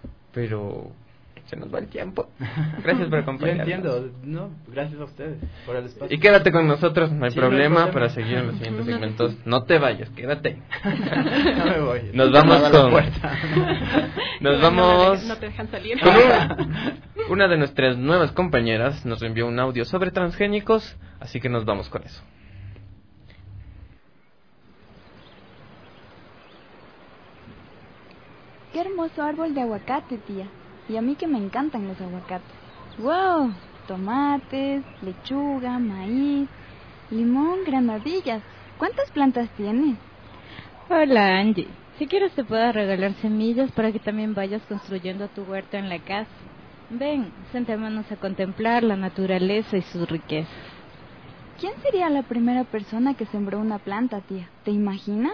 pero se nos va el tiempo. Gracias por acompañarnos. Yo entiendo, no, gracias a ustedes por el espacio. Y quédate con nosotros, no hay, sí, problema, no hay problema para seguir en los siguientes segmentos. No te vayas, quédate. No me voy. Nos vamos con... Nos vamos... No te dejan salir. Con una, una de nuestras nuevas compañeras nos envió un audio sobre transgénicos, así que nos vamos con eso. Qué hermoso árbol de aguacate, tía. Y a mí que me encantan los aguacates. ¡Wow! Tomates, lechuga, maíz, limón, granadillas. ¿Cuántas plantas tienes? Hola, Angie. Si quieres te puedo regalar semillas para que también vayas construyendo tu huerto en la casa. Ven, sentémonos a contemplar la naturaleza y sus riquezas. ¿Quién sería la primera persona que sembró una planta, tía? ¿Te imaginas?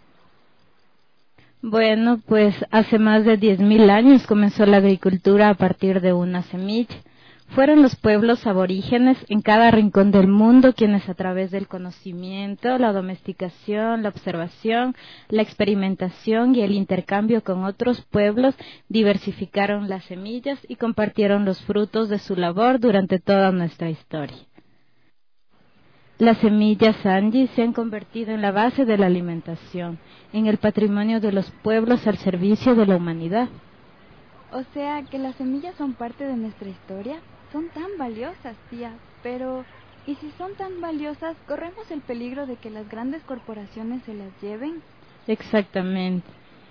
Bueno, pues hace más de diez mil años comenzó la agricultura a partir de una semilla. Fueron los pueblos aborígenes en cada rincón del mundo quienes a través del conocimiento, la domesticación, la observación, la experimentación y el intercambio con otros pueblos diversificaron las semillas y compartieron los frutos de su labor durante toda nuestra historia. Las semillas Angie se han convertido en la base de la alimentación, en el patrimonio de los pueblos al servicio de la humanidad. O sea, que las semillas son parte de nuestra historia. Son tan valiosas, tía. Pero, ¿y si son tan valiosas, corremos el peligro de que las grandes corporaciones se las lleven? Exactamente.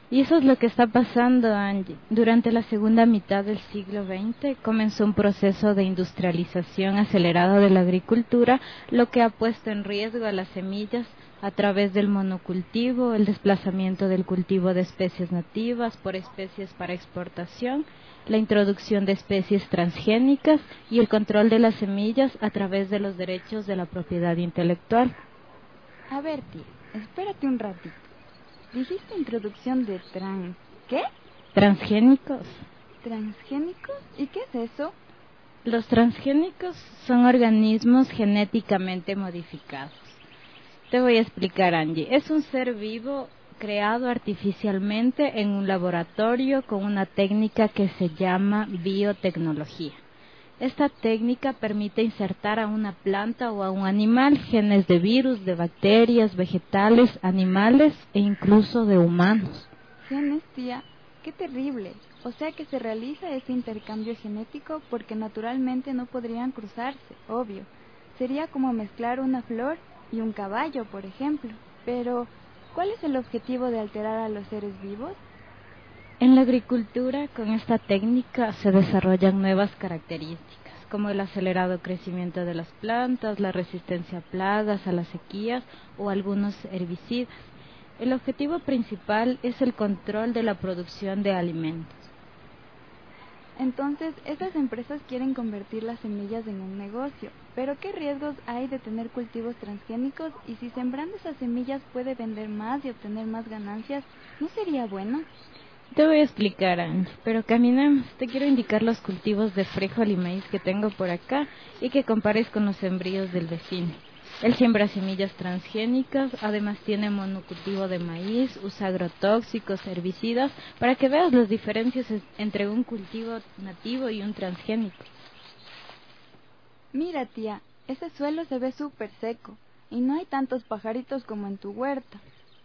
Y eso es lo que está pasando, Angie. Durante la segunda mitad del siglo veinte comenzó un proceso de industrialización acelerado de la agricultura, lo que ha puesto en riesgo a las semillas a través del monocultivo, el desplazamiento del cultivo de especies nativas por especies para exportación, la introducción de especies transgénicas y el control de las semillas a través de los derechos de la propiedad intelectual. A ver, tía, espérate un ratito. Dijiste introducción de trans... ¿qué? ¿Transgénicos? ¿Transgénicos? ¿Y qué es eso? Los transgénicos son organismos genéticamente modificados. Te voy a explicar, Angie. Es un ser vivo creado artificialmente en un laboratorio con una técnica que se llama biotecnología. Esta técnica permite insertar a una planta o a un animal genes de virus, de bacterias, vegetales, animales e incluso de humanos. Genes, tía, qué terrible. O sea que se realiza ese intercambio genético porque naturalmente no podrían cruzarse, obvio. Sería como mezclar una flor y un caballo, por ejemplo. Pero, ¿cuál es el objetivo de alterar a los seres vivos? En la agricultura, con esta técnica se desarrollan nuevas características, como el acelerado crecimiento de las plantas, la resistencia a plagas, a las sequías o algunos herbicidas. El objetivo principal es el control de la producción de alimentos. Entonces, estas empresas quieren convertir las semillas en un negocio. Pero ¿qué riesgos hay de tener cultivos transgénicos? Y si sembrando esas semillas puede vender más y obtener más ganancias, ¿no sería bueno? Te voy a explicar, Angie, pero caminemos. Te quiero indicar los cultivos de frijol y maíz que tengo por acá y que compares con los sembríos del vecino. Él siembra semillas transgénicas, además tiene monocultivo de maíz, usa agrotóxicos, herbicidas, para que veas las diferencias entre un cultivo nativo y un transgénico. Mira, tía, ese suelo se ve súper seco y no hay tantos pajaritos como en tu huerta.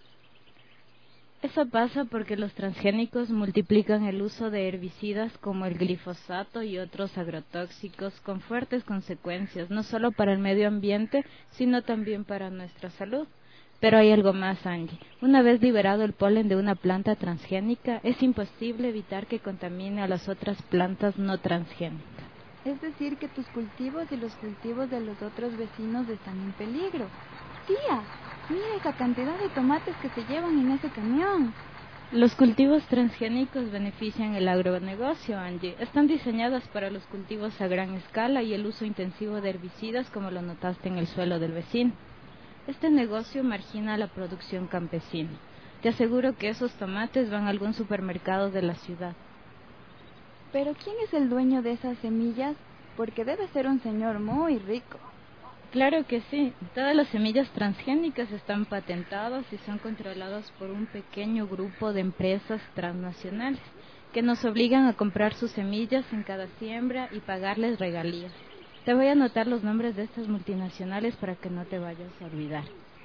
Eso pasa porque los transgénicos multiplican el uso de herbicidas como el glifosato y otros agrotóxicos con fuertes consecuencias, no solo para el medio ambiente, sino también para nuestra salud. Pero hay algo más, Angie. Una vez liberado el polen de una planta transgénica, es imposible evitar que contamine a las otras plantas no transgénicas. Es decir, que tus cultivos y los cultivos de los otros vecinos están en peligro. Tía, mira esa cantidad de tomates que se llevan en ese camión. Los cultivos transgénicos benefician el agronegocio, Angie. Están diseñadas para los cultivos a gran escala y el uso intensivo de herbicidas, como lo notaste en el suelo del vecino. Este negocio margina la producción campesina. Te aseguro que esos tomates van a algún supermercado de la ciudad. ¿Pero quién es el dueño de esas semillas? Porque debe ser un señor muy rico. Claro que sí. Todas las semillas transgénicas están patentadas y son controladas por un pequeño grupo de empresas transnacionales que nos obligan a comprar sus semillas en cada siembra y pagarles regalías. Te voy a anotar los nombres de estas multinacionales para que no te vayas a olvidar.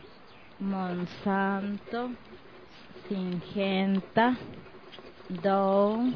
Monsanto, Syngenta, Dow,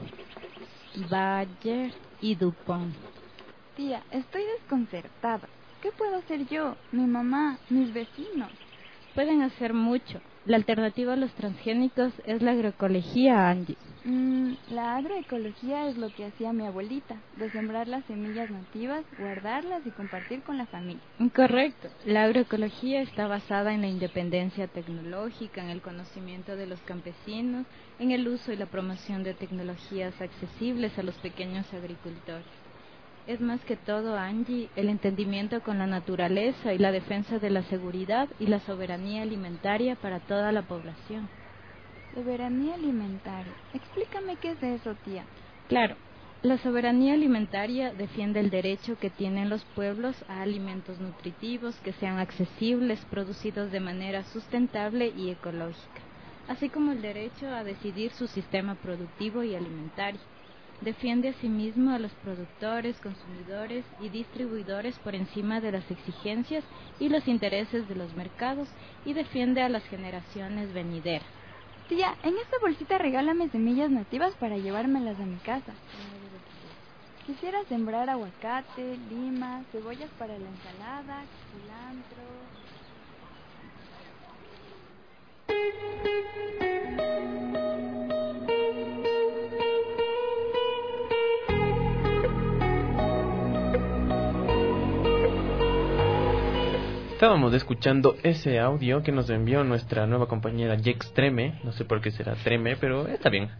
Bayer y DuPont. Tía, estoy desconcertada. ¿Qué puedo hacer yo, mi mamá, mis vecinos? Pueden hacer mucho. La alternativa a los transgénicos es la agroecología, Angie. Mm, la agroecología es lo que hacía mi abuelita, de sembrar las semillas nativas, guardarlas y compartir con la familia. Correcto. La agroecología está basada en la independencia tecnológica, en el conocimiento de los campesinos, en el uso y la promoción de tecnologías accesibles a los pequeños agricultores. Es más que todo, Angie, el entendimiento con la naturaleza y la defensa de la seguridad y la soberanía alimentaria para toda la población. Soberanía alimentaria. Explícame qué es eso, tía. Claro, la soberanía alimentaria defiende el derecho que tienen los pueblos a alimentos nutritivos que sean accesibles, producidos de manera sustentable y ecológica, así como el derecho a decidir su sistema productivo y alimentario. Defiende asimismo a los productores, consumidores y distribuidores por encima de las exigencias y los intereses de los mercados y defiende a las generaciones venideras. Tía, en esta bolsita regálame semillas nativas para llevármelas a mi casa. Quisiera sembrar aguacate, lima, cebollas para la ensalada, cilantro. estábamos escuchando ese audio que nos envió nuestra nueva compañera Jex Treme, no sé por qué será Treme, pero está bien.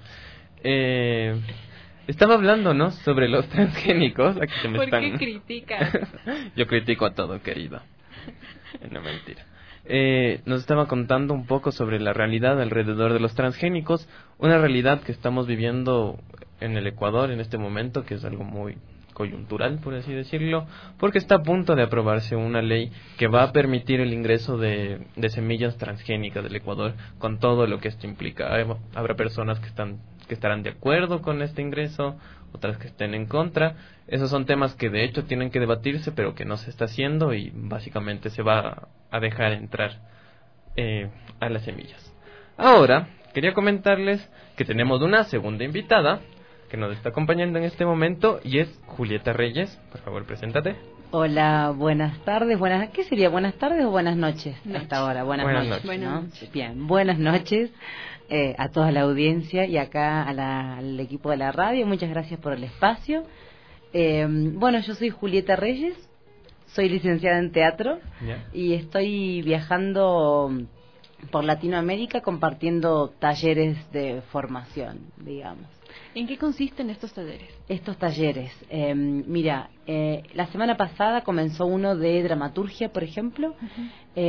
Eh, estaba hablando, ¿no?, sobre los transgénicos. Aquí se me ¿Por están... qué criticas? Yo critico a todo, querido. No, mentira. Eh, nos estaba contando un poco sobre la realidad alrededor de los transgénicos, una realidad que estamos viviendo en el Ecuador en este momento, que es algo muy coyuntural, por así decirlo, porque está a punto de aprobarse una ley que va a permitir el ingreso de, de semillas transgénicas del Ecuador, con todo lo que esto implica. Hay, habrá personas que están que estarán de acuerdo con este ingreso, otras que estén en contra. Esos son temas que de hecho tienen que debatirse, pero que no se está haciendo, y básicamente se va a dejar entrar eh, a las semillas. Ahora, quería comentarles que tenemos una segunda invitada que nos está acompañando en este momento, y es Julieta Reyes. Por favor, preséntate. Hola, buenas tardes, buenas, ¿qué sería? ¿Buenas tardes o buenas noches? Noche. A esta hora, buenas, Buenas noches, noches. ¿no? Buenas noches. Bien, buenas noches eh, a toda la audiencia y acá a la, al equipo de la radio. Muchas gracias por el espacio. Eh, bueno, yo soy Julieta Reyes, soy licenciada en teatro ¿Ya? y estoy viajando por Latinoamérica compartiendo talleres de formación, digamos. ¿En qué consisten estos talleres? Estos talleres, eh, mira, eh, la semana pasada comenzó uno de dramaturgia, por ejemplo, Uh-huh.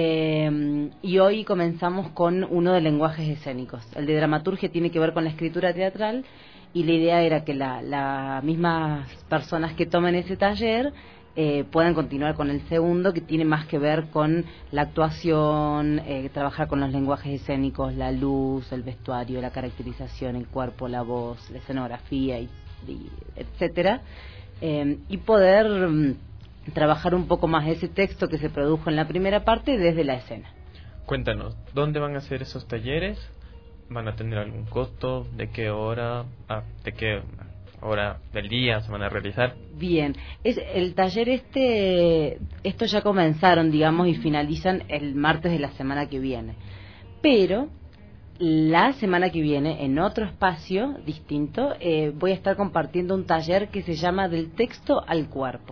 eh, y hoy comenzamos con uno de lenguajes escénicos. El de dramaturgia tiene que ver con la escritura teatral, y la idea era que las la mismas personas que tomen ese taller eh, puedan continuar con el segundo, que tiene más que ver con la actuación, eh, trabajar con los lenguajes escénicos, la luz, el vestuario, la caracterización, el cuerpo, la voz, la escenografía, y, y etcétera, eh, y poder mm, trabajar un poco más ese texto que se produjo en la primera parte desde la escena. Cuéntanos, ¿dónde van a ser esos talleres? ¿Van a tener algún costo? ¿De qué hora? Ah, ¿de qué hora del día se van a realizar? Bien, es el taller este, estos ya comenzaron, digamos, y finalizan el martes de la semana que viene. Pero la semana que viene, en otro espacio distinto, eh, voy a estar compartiendo un taller que se llama Del texto al cuerpo.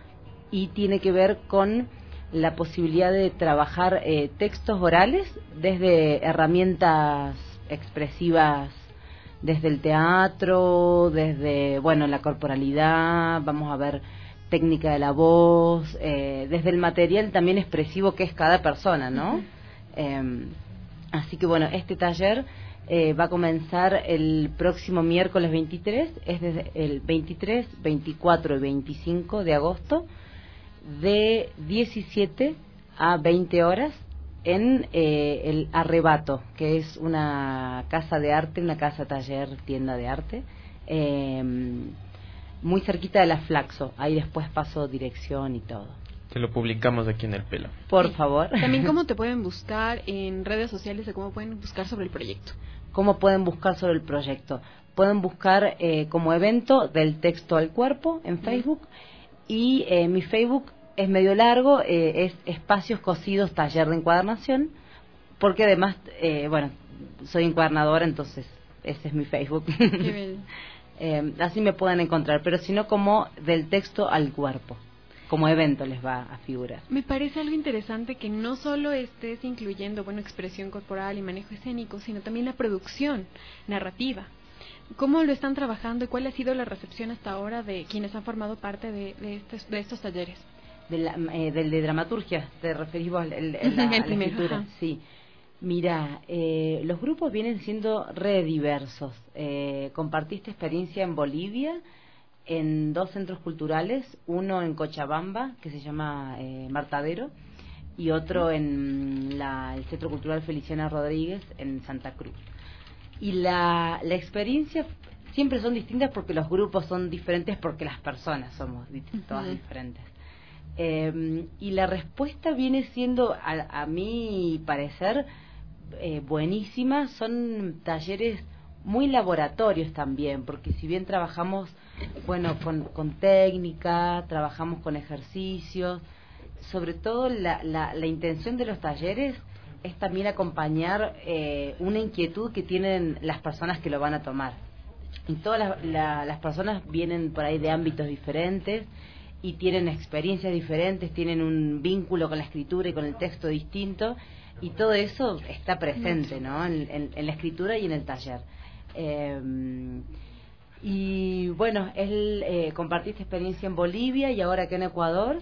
Y tiene que ver con la posibilidad de trabajar eh, textos orales desde herramientas expresivas, desde el teatro, desde, bueno, la corporalidad, vamos a ver técnica de la voz, eh, desde el material también expresivo que es cada persona, ¿no? Uh-huh. Eh, así que, bueno, este taller eh, va a comenzar el próximo miércoles veintitrés, es desde el veintitrés, veinticuatro y veinticinco de agosto, de diecisiete a veinte horas, en eh, el Arrebato, que es una casa de arte, una casa taller, tienda de arte, eh, muy cerquita de la Flaxo. Ahí después paso dirección y todo. Te lo publicamos aquí en el pelo. Por Sí. favor. También cómo te pueden buscar en redes sociales, de cómo pueden buscar sobre el proyecto. ¿Cómo pueden buscar sobre el proyecto? Pueden buscar eh, como evento Del texto al cuerpo en Facebook, y eh, mi Facebook es medio largo, eh, es Espacios Cosidos Taller de Encuadernación, porque además, eh, bueno, soy encuadernadora, entonces ese es mi Facebook. Qué eh, así me pueden encontrar, pero si no, como Del texto al cuerpo, como evento les va a figurar. Me parece algo interesante que no solo estés incluyendo, bueno, expresión corporal y manejo escénico, sino también la producción narrativa. ¿Cómo lo están trabajando y cuál ha sido la recepción hasta ahora de quienes han formado parte de, de, estos, de estos talleres? De la, eh, del de dramaturgia, te referís vos, el, el, la, el la primero, escritura. ajá. Sí. Mira, eh, los grupos vienen siendo re diversos. Eh, compartí esta experiencia en Bolivia, en dos centros culturales, uno en Cochabamba, que se llama eh, Martadero, y otro en la, el Centro Cultural Feliciana Rodríguez, en Santa Cruz. Y la, la experiencia siempre son distintas porque los grupos son diferentes, porque las personas somos todas Uh-huh. diferentes. Eh, y la respuesta viene siendo, a, a mi parecer, eh, buenísima. Son talleres muy laboratorios también, porque si bien trabajamos, bueno, con, con técnica, trabajamos con ejercicios, sobre todo la, la, la intención de los talleres es también acompañar eh, una inquietud que tienen las personas que lo van a tomar. Y todas las, la, las personas vienen por ahí de ámbitos diferentes, y tienen experiencias diferentes, tienen un vínculo con la escritura y con el texto distinto, y todo eso está presente, ¿no? En, en, en la escritura y en el taller. Eh, y bueno, él eh, compartió esta experiencia en Bolivia y ahora acá en Ecuador,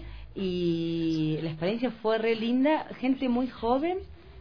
y la experiencia fue re linda, gente muy joven,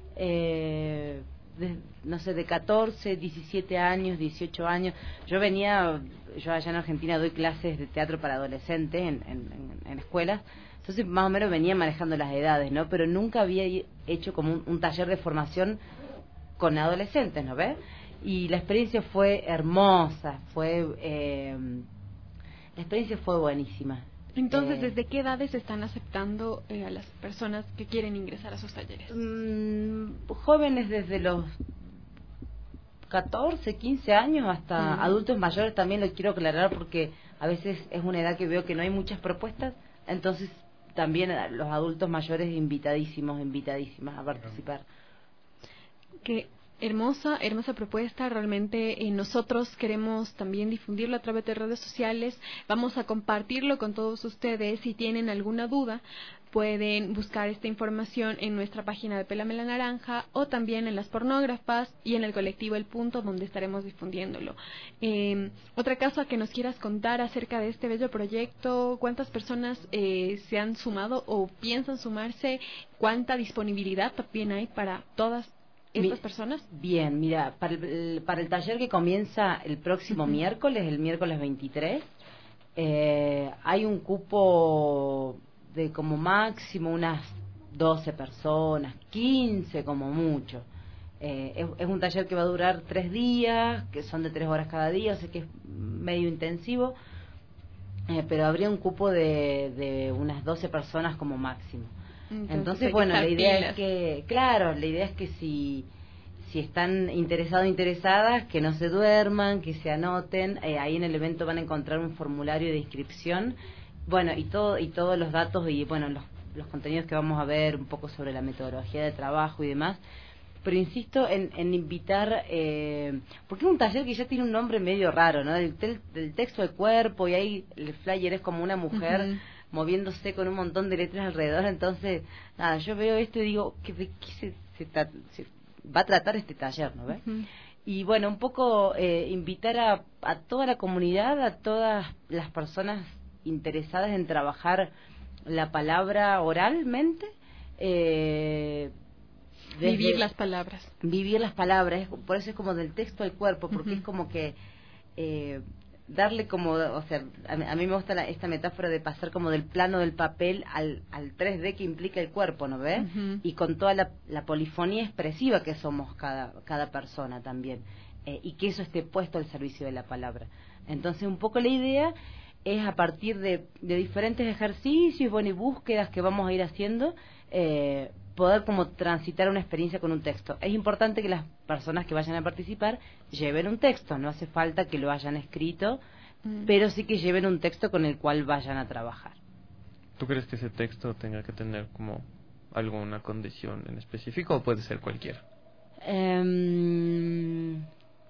eh, de, no sé, de catorce, diecisiete años, dieciocho años. Yo venía, yo allá en Argentina doy clases de teatro para adolescentes en, en, en, en escuelas, entonces más o menos venía manejando las edades, ¿no? Pero nunca había hecho como un, un taller de formación con adolescentes, ¿no ves? Y la experiencia fue hermosa, fue eh, la experiencia fue buenísima. Entonces, eh, ¿desde qué edades están aceptando eh, a las personas que quieren ingresar a sus talleres? Mmm, jóvenes desde los catorce, quince años hasta Mm. adultos mayores, también lo quiero aclarar porque a veces es una edad que veo que no hay muchas propuestas, entonces también los adultos mayores invitadísimos, invitadísimas a participar. Que hermosa, hermosa propuesta. Realmente eh, nosotros queremos también difundirlo a través de redes sociales. Vamos a compartirlo con todos ustedes. Si tienen alguna duda, pueden buscar esta información en nuestra página de Pélame la Naranja o también en las pornógrafas y en el colectivo El Punto, donde estaremos difundiéndolo. Eh, otra cosa que nos quieras contar acerca de este bello proyecto, ¿cuántas personas eh, se han sumado o piensan sumarse? ¿Cuánta disponibilidad también hay para todas estas Mi, personas? Bien, mira, para el, para el taller que comienza el próximo uh-huh. miércoles, el miércoles veintitrés, eh, hay un cupo de como máximo unas doce personas, quince como mucho. Eh, es, es un taller que va a durar tres días, que son de tres horas cada día, o sea que es medio intensivo, eh, pero habría un cupo de, de unas doce personas como máximo. Entonces, Entonces bueno, la idea pilas. es que, claro, la idea es que si si están interesados o interesadas, que no se duerman, que se anoten. Eh, ahí en el evento van a encontrar un formulario de inscripción, bueno, y todo y todos los datos y bueno, los, los contenidos que vamos a ver, un poco sobre la metodología de trabajo y demás. Pero insisto en, en invitar, eh, porque es un taller que ya tiene un nombre medio raro, ¿no? Del, del texto del cuerpo, y ahí el flyer es como una mujer uh-huh. moviéndose con un montón de letras alrededor. Entonces, nada, yo veo esto y digo, ¿qué, qué se, se, se va a tratar este taller, ¿no ves? Uh-huh. Y bueno, un poco eh, invitar a, a toda la comunidad, a todas las personas interesadas en trabajar la palabra oralmente, eh, Desde vivir las palabras. Vivir las palabras, por eso es como del texto al cuerpo, porque uh-huh. es como que eh, darle como, o sea, a mí, a mí me gusta la, esta metáfora de pasar como del plano del papel al, al tres D que implica el cuerpo, ¿no ves? Uh-huh. Y con toda la, la polifonía expresiva que somos cada, cada persona también, eh, y que eso esté puesto al servicio de la palabra. Entonces, un poco la idea es a partir de, de diferentes ejercicios, bueno, y búsquedas que vamos a ir haciendo, eh, poder como transitar una experiencia con un texto. Es importante que las personas que vayan a participar lleven un texto, no hace falta que lo hayan escrito, mm. pero sí que lleven un texto con el cual vayan a trabajar. ¿Tú crees que ese texto tenga que tener como alguna condición en específico o puede ser cualquiera? Um,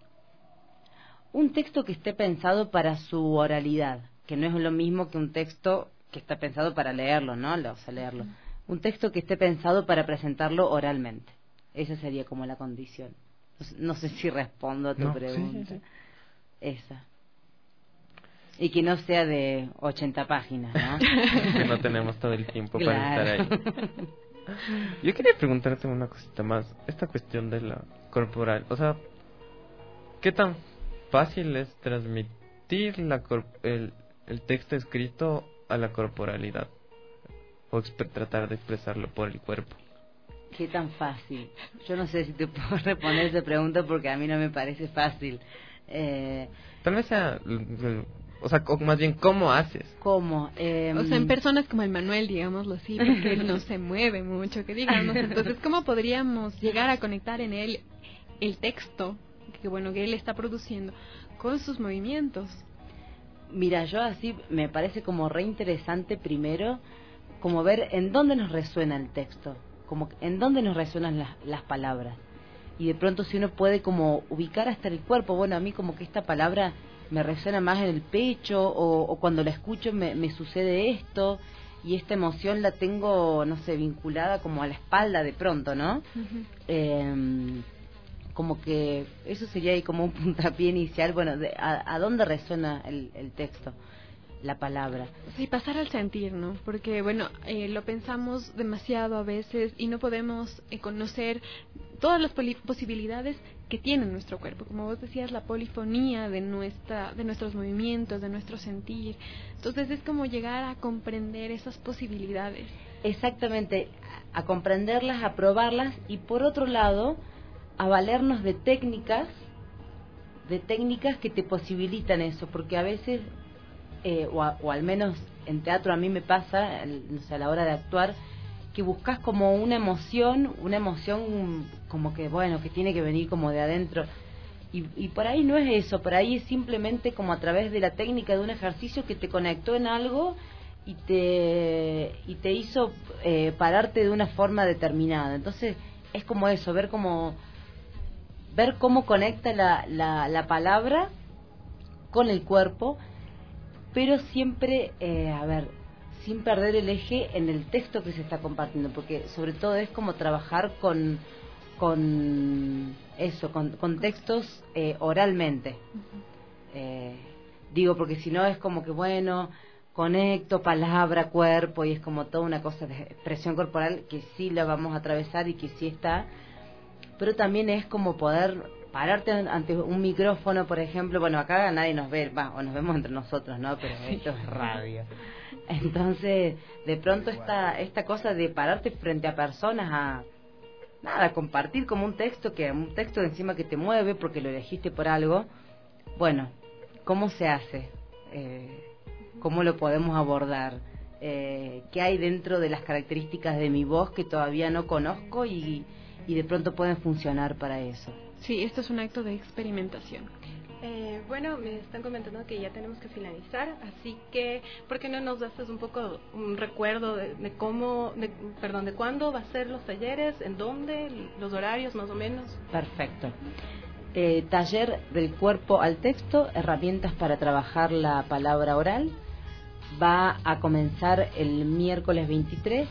un texto que esté pensado para su oralidad, que no es lo mismo que un texto que está pensado para leerlo, ¿no? O sea, leerlo. Mm. Un texto que esté pensado para presentarlo oralmente. Esa sería como la condición. No sé si respondo a tu no, pregunta. Sí, sí. Esa. Y que no sea de ochenta páginas, ¿no? Que no tenemos todo el tiempo claro. para estar ahí. Yo quería preguntarte una cosita más. Esta cuestión de la corporal. O sea, ¿qué tan fácil es transmitir la cor- el, el texto escrito a la corporalidad? O exp- tratar de expresarlo por el cuerpo. ¿Qué tan fácil? Yo no sé si te puedo responder esa pregunta porque a mí no me parece fácil. Eh, Tal vez sea, o sea, o más bien, ¿cómo haces? ¿Cómo? Eh, o sea, en personas como el Manuel, digámoslo así, porque él no se mueve mucho, que digamos. Entonces, ¿cómo podríamos llegar a conectar en él el texto que, bueno, que él está produciendo con sus movimientos? Mira, yo así me parece como re interesante primero como ver en dónde nos resuena el texto, como en dónde nos resuenan las, las palabras. Y de pronto si uno puede como ubicar hasta el cuerpo, bueno, a mí como que esta palabra me resuena más en el pecho, o, o cuando la escucho me, me sucede esto, y esta emoción la tengo, no sé, vinculada como a la espalda de pronto, ¿no? Uh-huh. Eh, como que eso sería ahí como un puntapié inicial. Bueno, de, a, ¿a dónde resuena el, el texto, la palabra? Sí, pasar al sentir, ¿no? Porque, bueno, eh, lo pensamos demasiado a veces y no podemos eh, conocer todas las poli- posibilidades que tiene nuestro cuerpo. Como vos decías, la polifonía de nuestra, de nuestros movimientos, de nuestro sentir. Entonces es como llegar a comprender esas posibilidades. Exactamente, a comprenderlas, a probarlas, y por otro lado, a valernos de técnicas, de técnicas que te posibilitan eso, porque a veces, eh, o, a, o al menos en teatro a mí me pasa, el, o sea, a la hora de actuar, que buscas como una emoción, una emoción como que, bueno, que tiene que venir como de adentro, y, y por ahí no es eso, por ahí es simplemente como a través de la técnica de un ejercicio que te conectó en algo y te, y te hizo eh, pararte de una forma determinada. Entonces es como eso, ver cómo ver cómo conecta la, la, la palabra con el cuerpo, pero siempre, eh, a ver, sin perder el eje en el texto que se está compartiendo, porque sobre todo es como trabajar con, con eso, con, con textos eh, oralmente. Eh, digo, porque si no es como que, bueno, conecto palabra, cuerpo, y es como toda una cosa de expresión corporal que sí la vamos a atravesar y que sí está, pero también es como poder pararte ante un micrófono, por ejemplo. Bueno, acá nadie nos ve, va, o nos vemos entre nosotros, ¿no? Pero esto es radio. Entonces, de pronto esta esta cosa de pararte frente a personas a nada, compartir como un texto, que un texto encima que te mueve porque lo elegiste por algo. Bueno, ¿cómo se hace? Eh, ¿Cómo lo podemos abordar? Eh, ¿Qué hay dentro de las características de mi voz que todavía no conozco y, y de pronto pueden funcionar para eso? Sí, esto es un acto de experimentación. Eh, bueno, me están comentando que ya tenemos que finalizar, así que ¿por qué no nos das un poco un recuerdo de, de cómo, de, perdón, de cuándo va a ser los talleres, en dónde, los horarios más o menos? Perfecto. Eh, taller del cuerpo al texto, herramientas para trabajar la palabra oral. Va a comenzar el miércoles veintitrés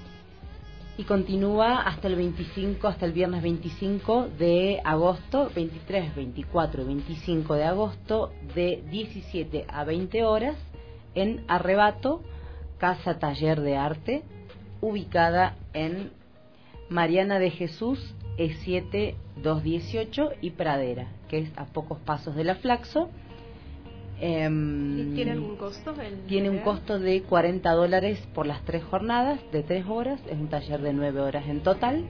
y continúa hasta el veinticinco, hasta el viernes veinticinco de agosto, veintitrés, veinticuatro y veinticinco de agosto, de diecisiete a veinte horas, en Arrebato, Casa Taller de Arte, ubicada en Mariana de Jesús, E siete doscientos dieciocho y Pradera, que es a pocos pasos de la Flaxo. Eh, ¿Y tiene algún costo? El tiene un taller? costo de cuarenta dólares por las tres jornadas de tres horas. Es un taller de nueve horas en total.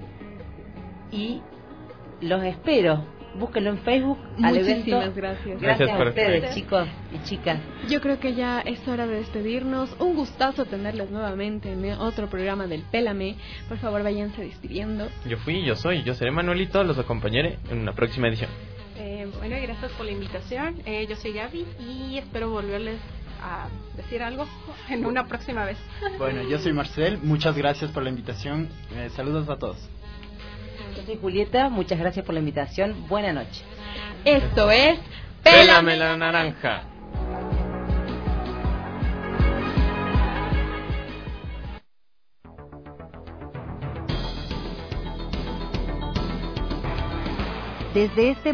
Y los espero. Búsquenlo en Facebook. Al Muchísimas evento. gracias. Gracias, Gracias a por ustedes, estar. chicos y chicas. Yo creo que ya es hora de despedirnos. Un gustazo tenerles nuevamente en otro programa del Pélame. Por favor, váyanse despidiendo. Yo fui, yo soy, yo seré Manuelito. Los acompañaré en una próxima edición. Eh, bueno, y gracias por la invitación. Eh, yo soy Gaby y espero volverles a decir algo en una próxima vez. Bueno, yo soy Marcel, muchas gracias por la invitación. Eh, saludos a todos. Yo soy Julieta, muchas gracias por la invitación. Buena noche. Esto es Pélame la naranja. Desde este